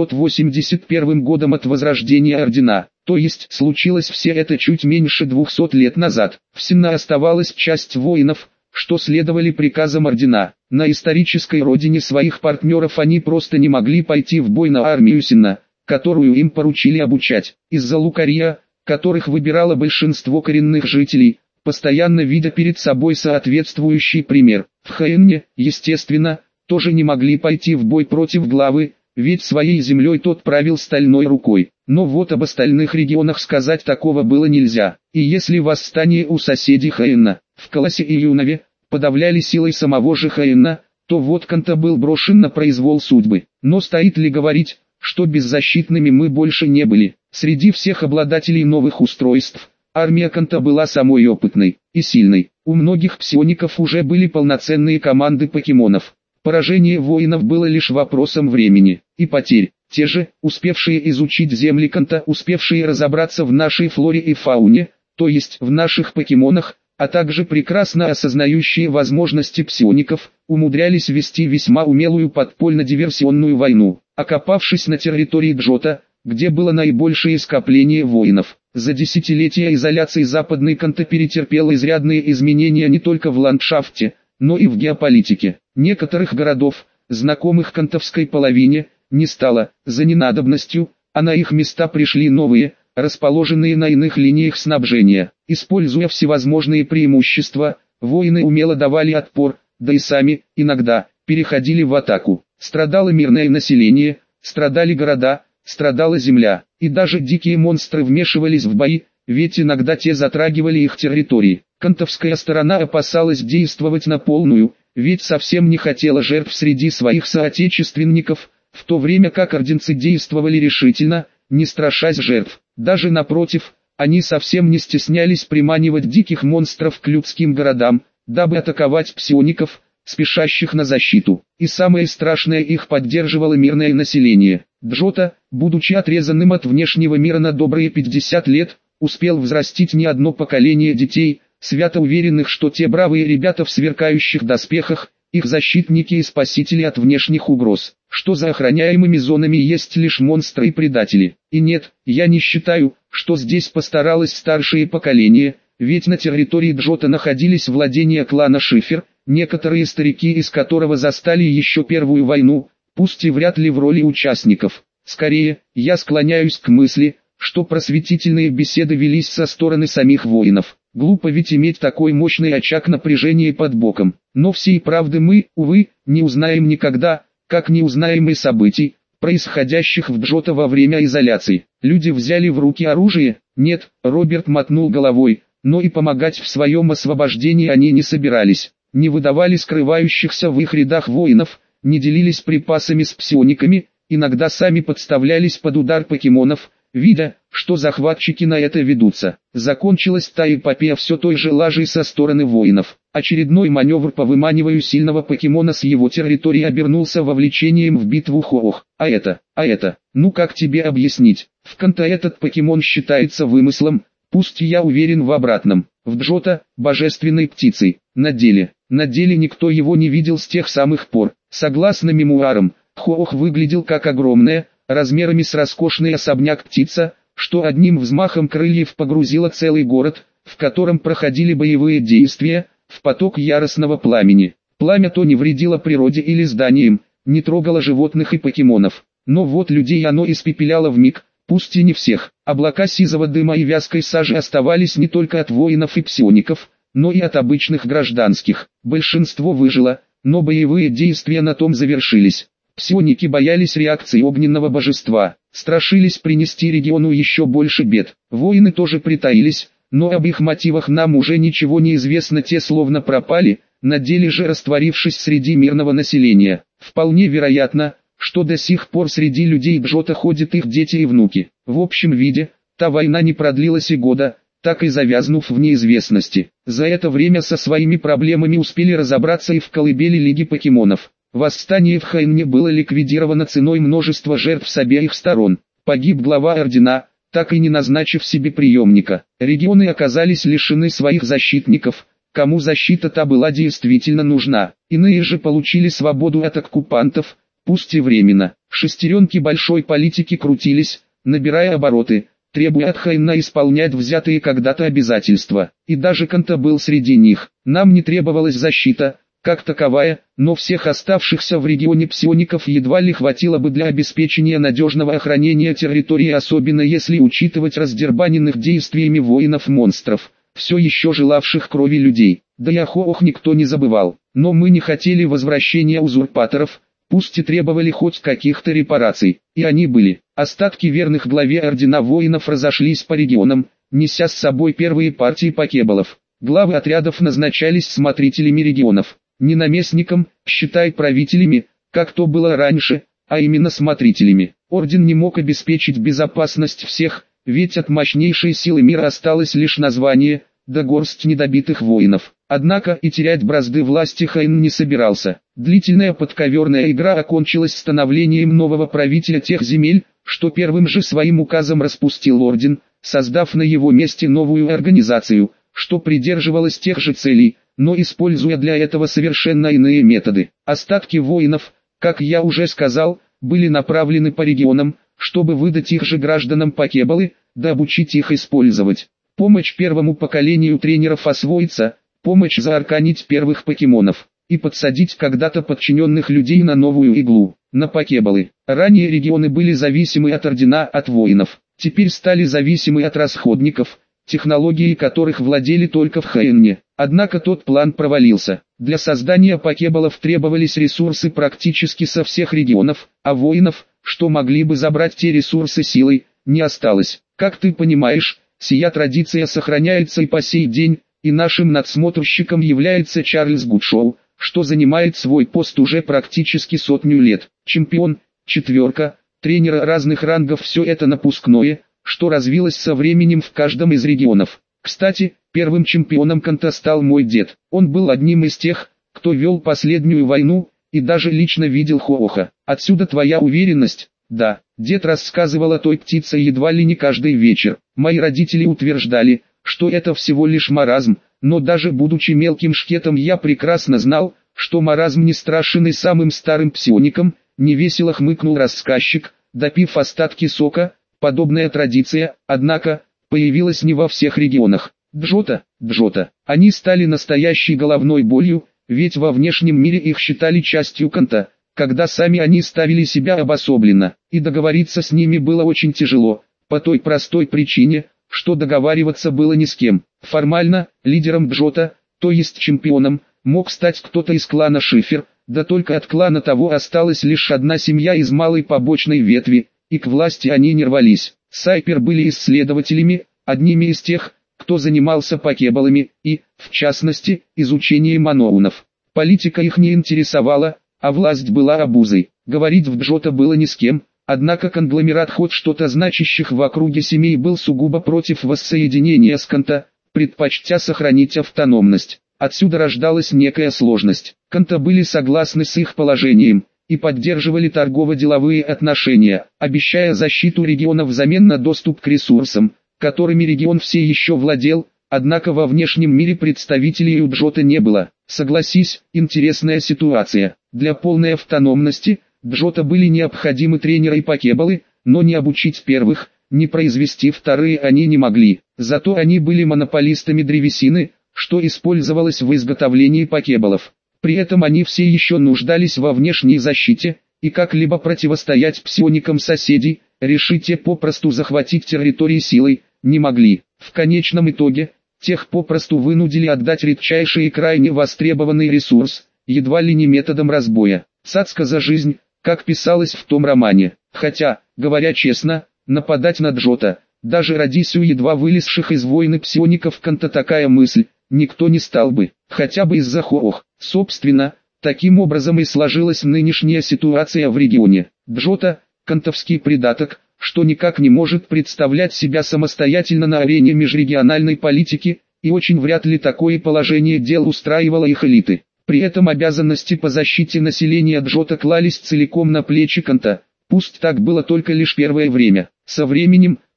A: 981 годом от возрождения ордена, то есть случилось все это чуть меньше 200 лет назад. В Синна оставалась часть воинов, что следовали приказам ордена. На исторической родине своих партнеров они просто не могли пойти в бой на армию Синна, которую им поручили обучать. Из-за лукария, которых выбирало большинство коренных жителей, постоянно видя перед собой соответствующий пример. В Хаенне, естественно, тоже не могли пойти в бой против главы, ведь своей землей тот правил стальной рукой. Но вот об остальных регионах сказать такого было нельзя. И если восстание у соседей Хаенна, в Колосе и Юнове, подавляли силой самого же Хаенна, то вот Канта был брошен на произвол судьбы. Но стоит ли говорить, что беззащитными мы больше не были? Среди всех обладателей новых устройств, армия Канта была самой опытной и сильной. У многих псиоников уже были полноценные команды покемонов. Поражение воинов было лишь вопросом времени и потерь. Те же, успевшие изучить земли Канта, успевшие разобраться в нашей флоре и фауне, то есть в наших покемонах, а также прекрасно осознающие возможности псиоников, умудрялись вести весьма умелую подпольно-диверсионную войну, окопавшись на территории Джота, где было наибольшее скопление воинов. За десятилетия изоляции Западный Канта перетерпел изрядные изменения не только в ландшафте, но и в геополитике. Некоторых городов, знакомых кантовской половине, не стало, за ненадобностью, а на их места пришли новые, расположенные на иных линиях снабжения. Используя всевозможные преимущества, воины умело давали отпор, да и сами, иногда, переходили в атаку. Страдало мирное население, страдали города, страдала земля, и даже дикие монстры вмешивались в бои, ведь иногда те затрагивали их территории. Кантовская сторона опасалась действовать на полную, ведь совсем не хотела жертв среди своих соотечественников, в то время как орденцы действовали решительно, не страшась жертв. Даже напротив, они совсем не стеснялись приманивать диких монстров к людским городам, дабы атаковать псиоников, спешащих на защиту. И самое страшное, их поддерживало мирное население. Джота, будучи отрезанным от внешнего мира на добрые 50 лет, успел взрастить не одно поколение детей, свято уверенных, что те бравые ребята в сверкающих доспехах, их защитники и спасители от внешних угроз, что за охраняемыми зонами есть лишь монстры и предатели. И нет, я не считаю, что здесь постаралось старшее поколение, ведь на территории Джота находились владения клана Шифер, некоторые старики из которого застали еще Первую войну, пусть и вряд ли в роли участников. Скорее, я склоняюсь к мысли, что просветительные беседы велись со стороны самих воинов. Глупо ведь иметь такой мощный очаг напряжения под боком. Но всей правды мы, увы, не узнаем никогда, как не узнаем и событий, происходящих в Джота во время изоляции. Люди взяли в руки оружие? Нет, Роберт мотнул головой, но и помогать в своем освобождении они не собирались. Не выдавали скрывающихся в их рядах воинов, не делились припасами с псиониками, иногда сами подставлялись под удар покемонов, видя, что захватчики на это ведутся. Закончилась та эпопея все той же лажей со стороны воинов. Очередной маневр по выманиванию сильного покемона с его территории обернулся вовлечением в битву Хоох. А это, ну как тебе объяснить? В Канта этот покемон считается вымыслом, пусть я уверен в обратном. В Джота – божественной птицей. На деле никто его не видел с тех самых пор. Согласно мемуарам, Хоох выглядел как огромная, размерами с роскошный особняк птица, что одним взмахом крыльев погрузила целый город, в котором проходили боевые действия, в поток яростного пламени. Пламя то не вредило природе или зданиям, не трогало животных и покемонов, но вот людей оно испепеляло вмиг, пусть и не всех. Облака сизого дыма и вязкой сажи оставались не только от воинов и псиоников, но и от обычных гражданских. Большинство выжило, но боевые действия на том завершились. Псионики боялись реакции огненного божества, страшились принести региону еще больше бед. Воины тоже притаились, но об их мотивах нам уже ничего не известно, те словно пропали, на деле же растворившись среди мирного населения. Вполне вероятно, что до сих пор среди людей Джота ходят их дети и внуки. В общем виде, та война не продлилась и года, так и завязнув в неизвестности. За это время со своими проблемами успели разобраться и в колыбели Лиги покемонов. Восстание в Хаенне было ликвидировано ценой множества жертв с обеих сторон. Погиб глава ордена, так и не назначив себе преемника. Регионы оказались лишены своих защитников, кому защита та была действительно нужна. Иные же получили свободу от оккупантов, пусть и временно. Шестеренки большой политики крутились, набирая обороты, требуя от Хайна исполнять взятые когда-то обязательства. И даже Канта был среди них. Нам не требовалась защита, как таковая, но всех оставшихся в регионе псиоников едва ли хватило бы для обеспечения надежного охранения территории, особенно если учитывать раздербаненных действиями воинов-монстров, все еще желавших крови людей. Да и о Хоох никто не забывал. Но мы не хотели возвращения узурпаторов, пусть и требовали хоть каких-то репараций, и они были. Остатки верных главе ордена воинов разошлись по регионам, неся с собой первые партии покебалов. Главы отрядов назначались смотрителями регионов. Не наместником, считай правителями, как то было раньше, а именно смотрителями. Орден не мог обеспечить безопасность всех, ведь от мощнейшей силы мира осталось лишь название, да горсть недобитых воинов. Однако и терять бразды власти Хайн не собирался. Длительная подковерная игра окончилась становлением нового правителя тех земель, что первым же своим указом распустил орден, создав на его месте новую организацию, что придерживалась тех же целей, но используя для этого совершенно иные методы. Остатки воинов, как я уже сказал, были направлены по регионам, чтобы выдать их же гражданам покебалы, да обучить их использовать. Помощь первому поколению тренеров освоиться, помощь заарканить первых покемонов и подсадить когда-то подчиненных людей на новую иглу, на покебалы. Ранее регионы были зависимы от ордена, от воинов, теперь стали зависимы от расходников, технологии которых владели только в Хайне. Однако тот план провалился. Для создания покебалов требовались ресурсы практически со всех регионов, а воинов, что могли бы забрать те ресурсы силой, не осталось. Как ты понимаешь, сия традиция сохраняется и по сей день, и нашим надсмотрщиком является Чарльз Гудшоу, что занимает свой пост уже практически 100 лет. Чемпион, четверка, тренеры разных рангов, все это напускное, что развилось со временем в каждом из регионов. Кстати, первым чемпионом Канта стал мой дед. Он был одним из тех, кто вел последнюю войну, и даже лично видел Хооха. Отсюда твоя уверенность? Да, дед рассказывал о той птице едва ли не каждый вечер. Мои родители утверждали, что это всего лишь маразм, но даже будучи мелким шкетом я прекрасно знал, что маразм не страшен, и самым старым псиоником, невесело хмыкнул рассказчик, допив остатки сока. Подобная традиция, однако, появилась не во всех регионах. Джота. Они стали настоящей головной болью, ведь во внешнем мире их считали частью Канта, когда сами они ставили себя обособленно, и договориться с ними было очень тяжело, по той простой причине, что договариваться было ни с кем. Формально, лидером Джота, то есть чемпионом, мог стать кто-то из клана Шифер, да только от клана того осталась лишь одна семья из малой побочной ветви, и к власти они не рвались. Сайпер были исследователями, одними из тех, кто занимался покебалами и, в частности, изучением аноунов. Политика их не интересовала, а власть была обузой. Говорить в Джота было ни с кем, однако конгломерат хоть что-то значащих в округе семей был сугубо против воссоединения с Канта, предпочтя сохранить автономность. Отсюда рождалась некая сложность. Канта были согласны с их положением и поддерживали торгово-деловые отношения, обещая защиту региона взамен на доступ к ресурсам, которыми регион все еще владел, однако во внешнем мире представителей у Джота не было. Согласись, интересная ситуация. Для полной автономности, Джота были необходимы тренеры и покебалы, но не обучить первых, не произвести вторые они не могли. Зато они были монополистами древесины, что использовалось в изготовлении покебалов. При этом они все еще нуждались во внешней защите, и как-либо противостоять псионикам соседей, решить те попросту захватить территории силой, не могли. В конечном итоге, тех попросту вынудили отдать редчайший и крайне востребованный ресурс, едва ли не методом разбоя. Цацка за жизнь, как писалось в том романе. Хотя, говоря честно, нападать на Джота, даже родись у едва вылезших из войны псиоников Канта такая мысль, никто не стал бы, хотя бы из-за Хоох. Собственно, таким образом и сложилась нынешняя ситуация в регионе. Джота, кантовский придаток, что никак не может представлять себя самостоятельно на арене межрегиональной политики, и очень вряд ли такое положение дел устраивало их элиты. При этом обязанности по защите населения Джота клались целиком на плечи Канта, пусть так было только лишь первое время. Со временем,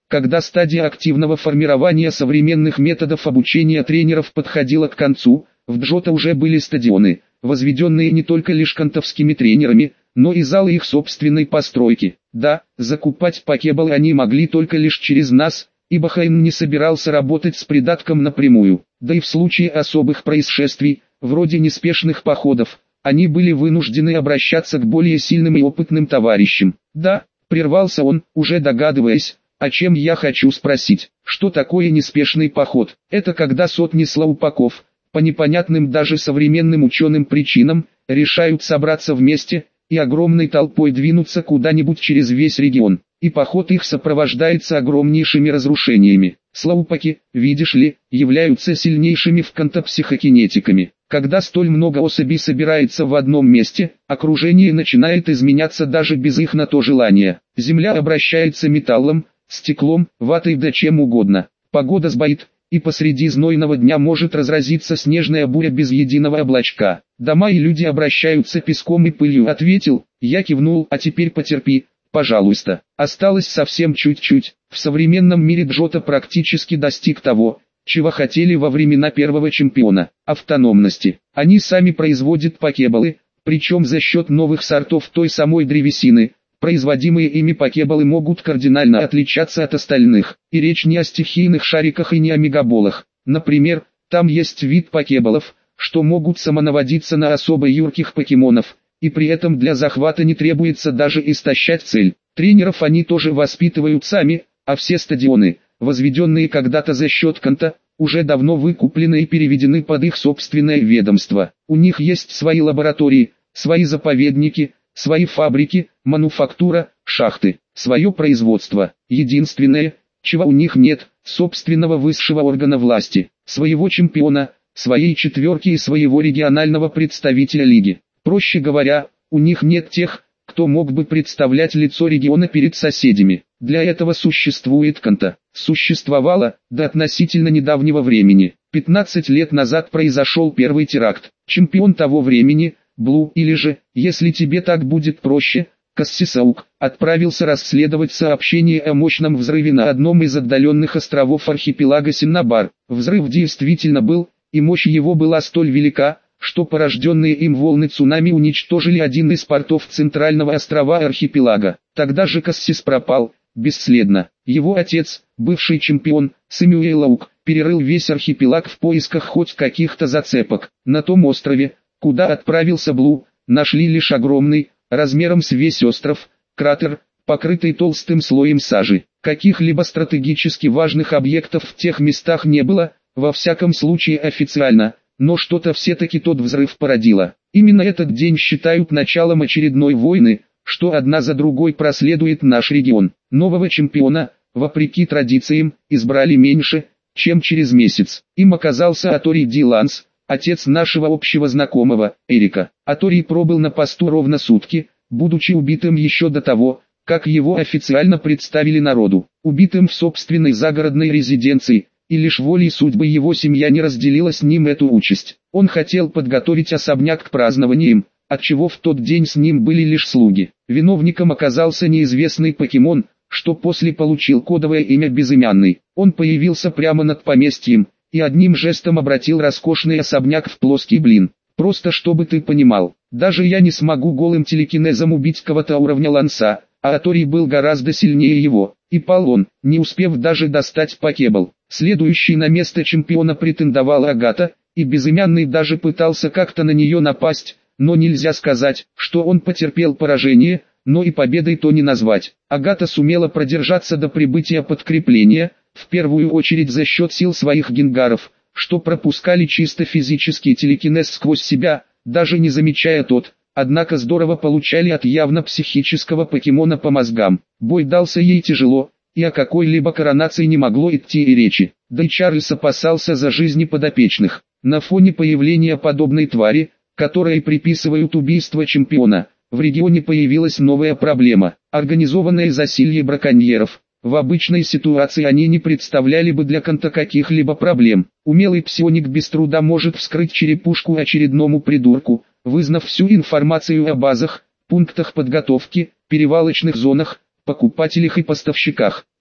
A: Когда стадия активного формирования современных методов обучения тренеров подходила к концу, в Джото уже были стадионы, возведенные не только лишь кантовскими тренерами, но и залы их собственной постройки. Да, закупать покебалы они могли только лишь через нас, ибо Хайн не собирался работать с придатком напрямую. Да и в случае особых происшествий, вроде неспешных походов, они были вынуждены обращаться к более сильным и опытным товарищам. Да, прервался он, уже догадываясь, о чем я хочу спросить. Что такое неспешный поход? Это когда сотни слоупаков, по непонятным даже современным ученым причинам, решают собраться вместе и огромной толпой двинуться куда-нибудь через весь регион, и поход их сопровождается огромнейшими разрушениями. Слоупаки, видишь ли, являются сильнейшими в кантопсихокинетиками. Когда столь много особей собирается в одном месте, окружение начинает изменяться даже без их на то желания. Земля обращается металлом, стеклом, ватой да чем угодно. Погода сбоит, и посреди знойного дня может разразиться снежная буря без единого облачка. Дома и люди обращаются песком и пылью. Ответил, я кивнул, а теперь потерпи, пожалуйста. Осталось совсем чуть-чуть. В современном мире Джото практически достиг того, чего хотели во времена первого чемпиона – автономности. Они сами производят покебалы, причем за счет новых сортов той самой древесины. Производимые ими покебалы могут кардинально отличаться от остальных, и речь не о стихийных шариках и не о мегаболах. Например, там есть вид покебалов, что могут самонаводиться на особо юрких покемонов, и при этом для захвата не требуется даже истощать цель. Тренеров они тоже воспитывают сами, а все стадионы, возведенные когда-то за счет канта, уже давно выкуплены и переведены под их собственное ведомство. У них есть свои лаборатории, свои заповедники, свои фабрики, мануфактура, шахты, свое производство. Единственное, чего у них нет, собственного высшего органа власти, своего чемпиона, своей четверки и своего регионального представителя лиги. Проще говоря, у них нет тех, кто мог бы представлять лицо региона перед соседями. Для этого существует канта. Существовало, до относительно недавнего времени. 15 лет назад произошел первый теракт. Чемпион того времени, Блу, или же, если тебе так будет проще, Кассисаук, отправился расследовать сообщение о мощном взрыве на одном из отдаленных островов архипелага Синнабар. Взрыв действительно был, и мощь его была столь велика, что порожденные им волны цунами уничтожили один из портов центрального острова архипелага. Тогда же Кассис пропал, бесследно. Его отец, бывший чемпион, Сэмюэл Аук, перерыл весь архипелаг в поисках хоть каких-то зацепок. На том острове, куда отправился Блу, нашли лишь огромный, размером с весь остров, кратер, покрытый толстым слоем сажи. Каких-либо стратегически важных объектов в тех местах не было, во всяком случае официально, но что-то все-таки тот взрыв породило. Именно этот день считают началом очередной войны, что одна за другой проследует наш регион. Нового чемпиона, вопреки традициям, избрали меньше, чем через месяц. Им оказался Атори Ди Ланс, отец нашего общего знакомого, Эрика. Атори пробыл на посту ровно сутки, будучи убитым еще до того, как его официально представили народу. Убитым в собственной загородной резиденции, и лишь волей судьбы его семья не разделила с ним эту участь. Он хотел подготовить особняк к празднованиям, отчего в тот день с ним были лишь слуги. Виновником оказался неизвестный покемон, что после получил кодовое имя Безымянный. Он появился прямо над поместьем, и одним жестом обратил роскошный особняк в плоский блин. Просто чтобы ты понимал, даже я не смогу голым телекинезом убить кого-то уровня Ланса, а Атори был гораздо сильнее его, и пал он, не успев даже достать покебал. Следующий на место чемпиона претендовала Агата, и Безымянный даже пытался как-то на нее напасть, но нельзя сказать, что он потерпел поражение, но и победой то не назвать. Агата сумела продержаться до прибытия подкрепления, в первую очередь за счет сил своих генгаров, что пропускали чисто физический телекинез сквозь себя, даже не замечая тот, однако здорово получали от явно психического покемона по мозгам. Бой дался ей тяжело, и о какой-либо коронации не могло идти и речи. Да и Чарльз опасался за жизни подопечных. На фоне появления подобной твари, которой приписывают убийство чемпиона, в регионе появилась новая проблема – организованное засилье браконьеров. В обычной ситуации они не представляли бы для канта каких-либо проблем. Умелый псионик без труда может вскрыть черепушку очередному придурку, вызнав всю информацию о базах, пунктах подготовки, перевалочных зонах, покупателях и поставщиках.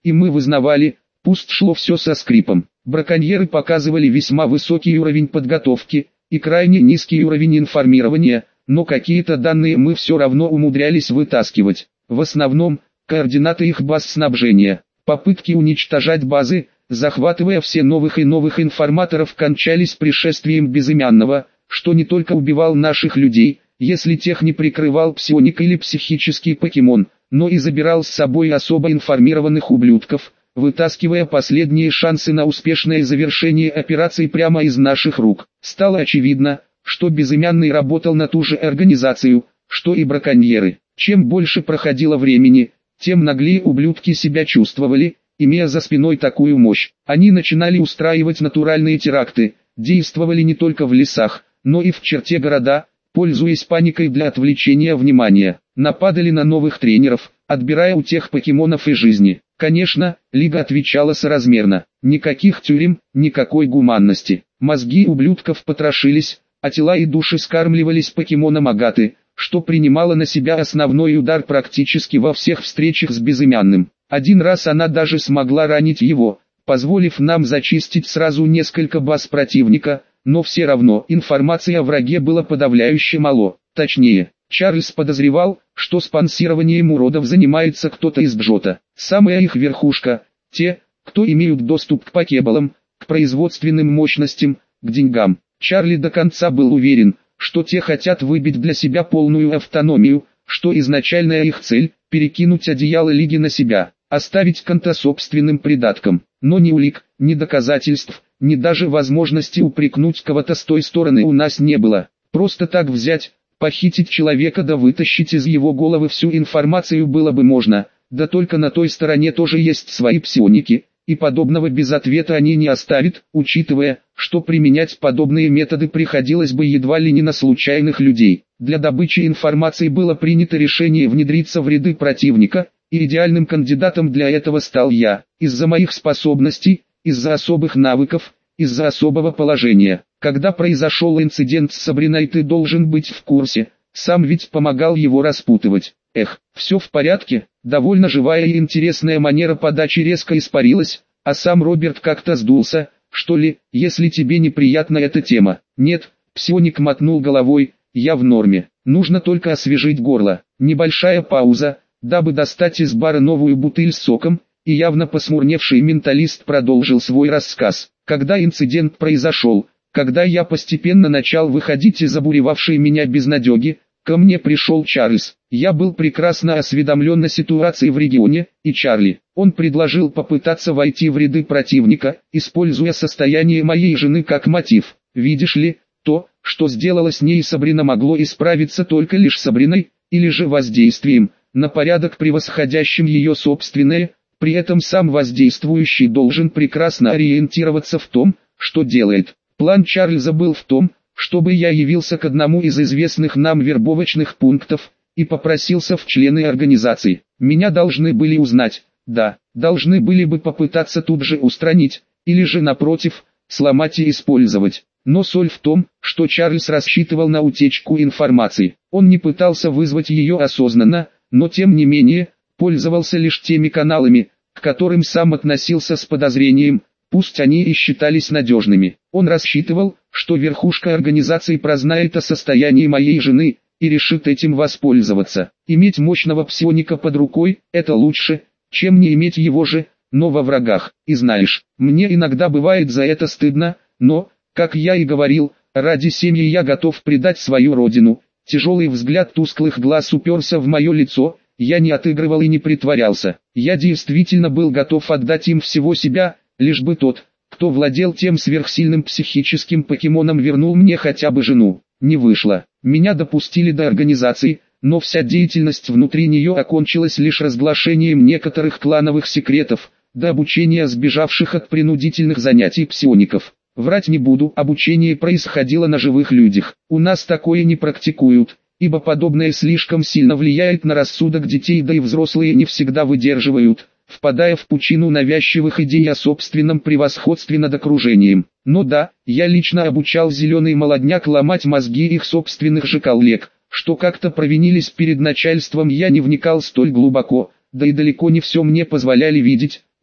A: и мы вызнавали, пусть шло все со скрипом. Браконьеры показывали весьма высокий уровень подготовки и крайне низкий уровень информирования, но какие-то данные мы все равно умудрялись вытаскивать. В основном, координаты их баз снабжения. Попытки уничтожать базы, захватывая все новых и новых информаторов, кончались пришествием безымянного, что не только убивал наших людей, если тех не прикрывал псионик или психический покемон, но и забирал с собой особо информированных ублюдков, вытаскивая последние шансы на успешное завершение операции прямо из наших рук. Стало очевидно, что безымянный работал на ту же организацию, что и браконьеры. Чем больше проходило времени, тем наглее ублюдки себя чувствовали, имея за спиной такую мощь. Они начинали устраивать натуральные теракты, действовали не только в лесах, но и в черте города, пользуясь паникой для отвлечения внимания. Нападали на новых тренеров, отбирая у тех покемонов и жизни. Конечно, Лига отвечала соразмерно. Никаких тюрем, никакой гуманности. Мозги ублюдков потрошились, а тела и души скармливались покемоном Агаты, что принимала на себя основной удар практически во всех встречах с безымянным. Один раз она даже смогла ранить его, позволив нам зачистить сразу несколько баз противника, но все равно информации о враге было подавляюще мало. Точнее, Чарльз подозревал, что спонсированием уродов занимается кто-то из Джота. Самая их верхушка, те, кто имеют доступ к покебалам, к производственным мощностям, к деньгам. Чарли до конца был уверен, что те хотят выбить для себя полную автономию, что изначальная их цель – перекинуть одеяло Лиги на себя, оставить Канта собственным придатком. Но ни улик, ни доказательств, ни даже возможности упрекнуть кого-то с той стороны у нас не было. Просто так взять, похитить человека да вытащить из его головы всю информацию было бы можно, да только на той стороне тоже есть свои псионики, и подобного без ответа они не оставят, учитывая, что применять подобные методы приходилось бы едва ли не на случайных людей. Для добычи информации было принято решение внедриться в ряды противника, и идеальным кандидатом для этого стал я, из-за моих способностей, из-за особых навыков, из-за особого положения. Когда произошел инцидент с Сабриной, ты должен быть в курсе, сам ведь помогал его распутывать. Эх, все в порядке. Довольно живая и интересная манера подачи резко испарилась, а сам Роберт как-то сдулся. Что ли, если тебе неприятна эта тема? Нет, псионик мотнул головой, я в норме. Нужно только освежить горло. Небольшая пауза, дабы достать из бара новую бутыль с соком, и явно посмурневший менталист продолжил свой рассказ. Когда инцидент произошел, когда я постепенно начал выходить из обуревавшей меня безнадеги, ко мне пришел Чарльз. Я был прекрасно осведомлен о ситуации в регионе, и Чарли. Он предложил попытаться войти в ряды противника, используя состояние моей жены как мотив. Видишь ли, то, что сделала с ней Сабрина, могло исправиться только лишь Сабриной, или же воздействием, на порядок превосходящим ее собственное. При этом сам воздействующий должен прекрасно ориентироваться в том, что делает. План Чарльза был в том, чтобы я явился к одному из известных нам вербовочных пунктов и попросился в члены организации. Меня должны были узнать, да, должны были бы попытаться тут же устранить, или же напротив, сломать и использовать. Но соль в том, что Чарльз рассчитывал на утечку информации. Он не пытался вызвать ее осознанно, но тем не менее, пользовался лишь теми каналами, к которым сам относился с подозрением, пусть они и считались надежными. Он рассчитывал, что верхушка организации прознает о состоянии моей жены и решит этим воспользоваться. Иметь мощного псионика под рукой – это лучше, чем не иметь его же, но во врагах. И знаешь, мне иногда бывает за это стыдно, но, как я и говорил, ради семьи я готов предать свою родину. Тяжелый взгляд тусклых глаз уперся в мое лицо. Я не отыгрывал и не притворялся. Я действительно был готов отдать им всего себя, лишь бы тот, кто владел тем сверхсильным психическим покемоном, вернул мне хотя бы жену. Не вышло. Меня допустили до организации, но вся деятельность внутри нее окончилась лишь разглашением некоторых клановых секретов, до обучения сбежавших от принудительных занятий псиоников. Врать не буду, обучение происходило на живых людях. У нас такое не практикуют, ибо подобное слишком сильно влияет на рассудок детей, да и взрослые не всегда выдерживают, впадая в пучину навязчивых идей о собственном превосходстве над окружением. Но да, я лично обучал зеленый молодняк ломать мозги их собственных же коллег, что как-то провинились перед начальством, я не вникал столь глубоко, да и далеко не все мне позволяли видеть,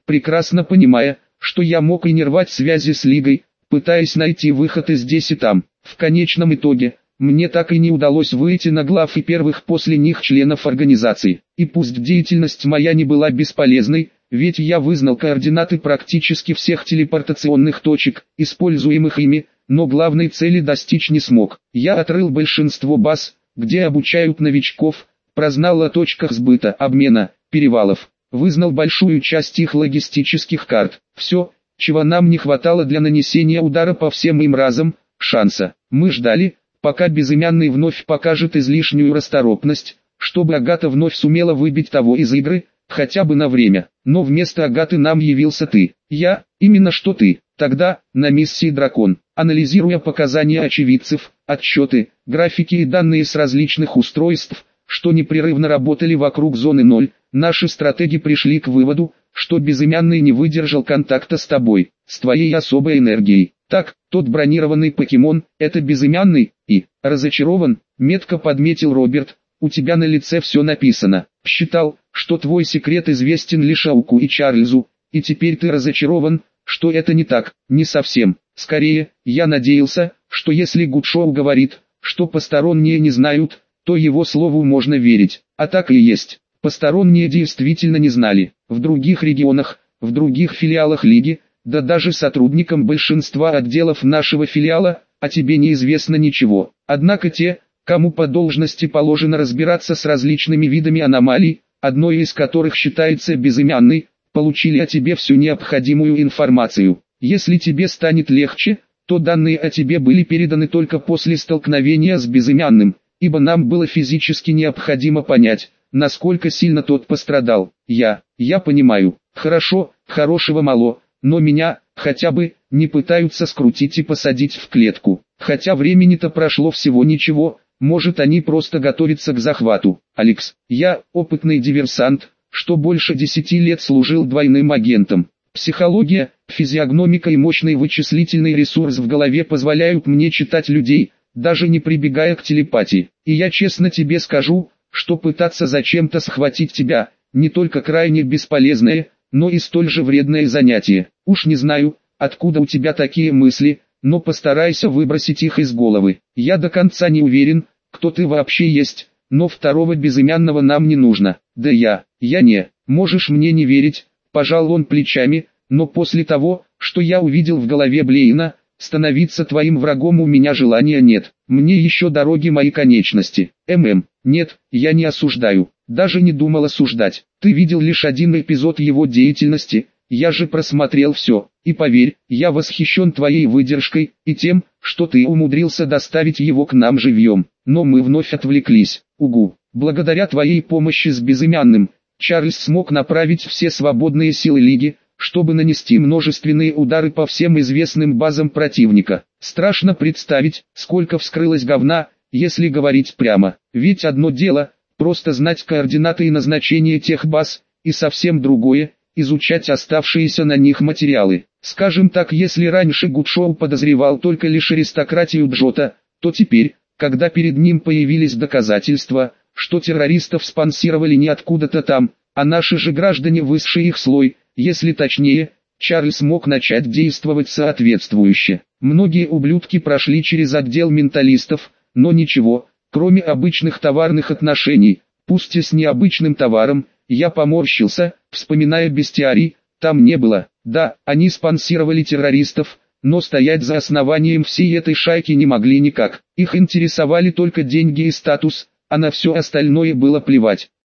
A: прекрасно понимая, что я мог и не рвать связи с Лигой, пытаясь найти выход и здесь и там. В конечном итоге, мне так и не удалось выйти на глав и первых после них членов организации. И пусть деятельность моя не была бесполезной, ведь я вызнал координаты практически всех телепортационных точек, используемых ими, но главной цели достичь не смог. Я отрыл большинство баз, где обучают новичков, прознал о точках сбыта, обмена, перевалов, вызнал большую часть их логистических карт. Все, чего нам не хватало для нанесения удара по всем им разом, шанса. Мы ждали, пока Безымянный вновь покажет излишнюю расторопность, чтобы Агата вновь сумела выбить того из игры, хотя бы на время. Но вместо Агаты нам явился ты. Именно что ты. Тогда, на миссии «Дракон», анализируя показания очевидцев, отчеты, графики и данные с различных устройств, что непрерывно работали вокруг зоны 0, наши стратеги пришли к выводу, что Безымянный не выдержал контакта с тобой, с твоей особой энергией. Так, тот бронированный покемон, это Безымянный, и, разочарован, метко подметил Роберт, у тебя на лице все написано. Считал, что твой секрет известен лишь Ауку и Чарльзу, и теперь ты разочарован, что это не так, не совсем. Скорее, я надеялся, что если Гудшоу говорит, что посторонние не знают, то его слову можно верить. А так и есть. Посторонние действительно не знали. В других регионах, в других филиалах Лиги, да даже сотрудникам большинства отделов нашего филиала, о тебе неизвестно ничего. Однако те, кому по должности положено разбираться с различными видами аномалий, одной из которых считается Безымянный, получили о тебе всю необходимую информацию. Если тебе станет легче, то данные о тебе были переданы только после столкновения с Безымянным, ибо нам было физически необходимо понять, насколько сильно тот пострадал. Я понимаю. Хорошо, хорошего мало, но меня, хотя бы, не пытаются скрутить и посадить в клетку. Хотя времени-то прошло всего ничего, может они просто готовятся к захвату. Алекс, я опытный диверсант, что больше 10 лет служил двойным агентом. Психология, физиогномика и мощный вычислительный ресурс в голове позволяют мне читать людей, даже не прибегая к телепатии. И я честно тебе скажу, что пытаться зачем-то схватить тебя, не только крайне бесполезное, но и столь же вредное занятие. Уж не знаю, откуда у тебя такие мысли, но постарайся выбросить их из головы. Я до конца не уверен, кто ты вообще есть, но второго Безымянного нам не нужно. Да я не, можешь мне не верить, пожал он плечами, но после того, что я увидел в голове Блейна, становиться твоим врагом у меня желания нет. Мне еще дороги мои конечности. Нет, я не осуждаю, даже не думал осуждать. Ты видел лишь один эпизод его деятельности, я же просмотрел все. И поверь, я восхищен твоей выдержкой и тем, что ты умудрился доставить его к нам живьем. Но мы вновь отвлеклись. Угу. Благодаря твоей помощи с Безымянным, Чарльз смог направить все свободные силы Лиги, чтобы нанести множественные удары по всем известным базам противника. Страшно представить, сколько вскрылось говна, если говорить прямо. Ведь одно дело, просто знать координаты и назначение тех баз, и совсем другое, изучать оставшиеся на них материалы. Скажем так, если раньше Гудшоу подозревал только лишь аристократию Джота, то теперь, когда перед ним появились доказательства, что террористов спонсировали не откуда-то там, а наши же граждане высший их слой, если точнее, Чарльз мог начать действовать соответствующе. Многие ублюдки прошли через отдел менталистов, но ничего, кроме обычных товарных отношений, пусть и с необычным товаром. Я поморщился, вспоминая бестиарий, там не было. Да, они спонсировали террористов, но стоять за основанием всей этой шайки не могли никак. Их интересовали только деньги и статус, а на все остальное было плевать.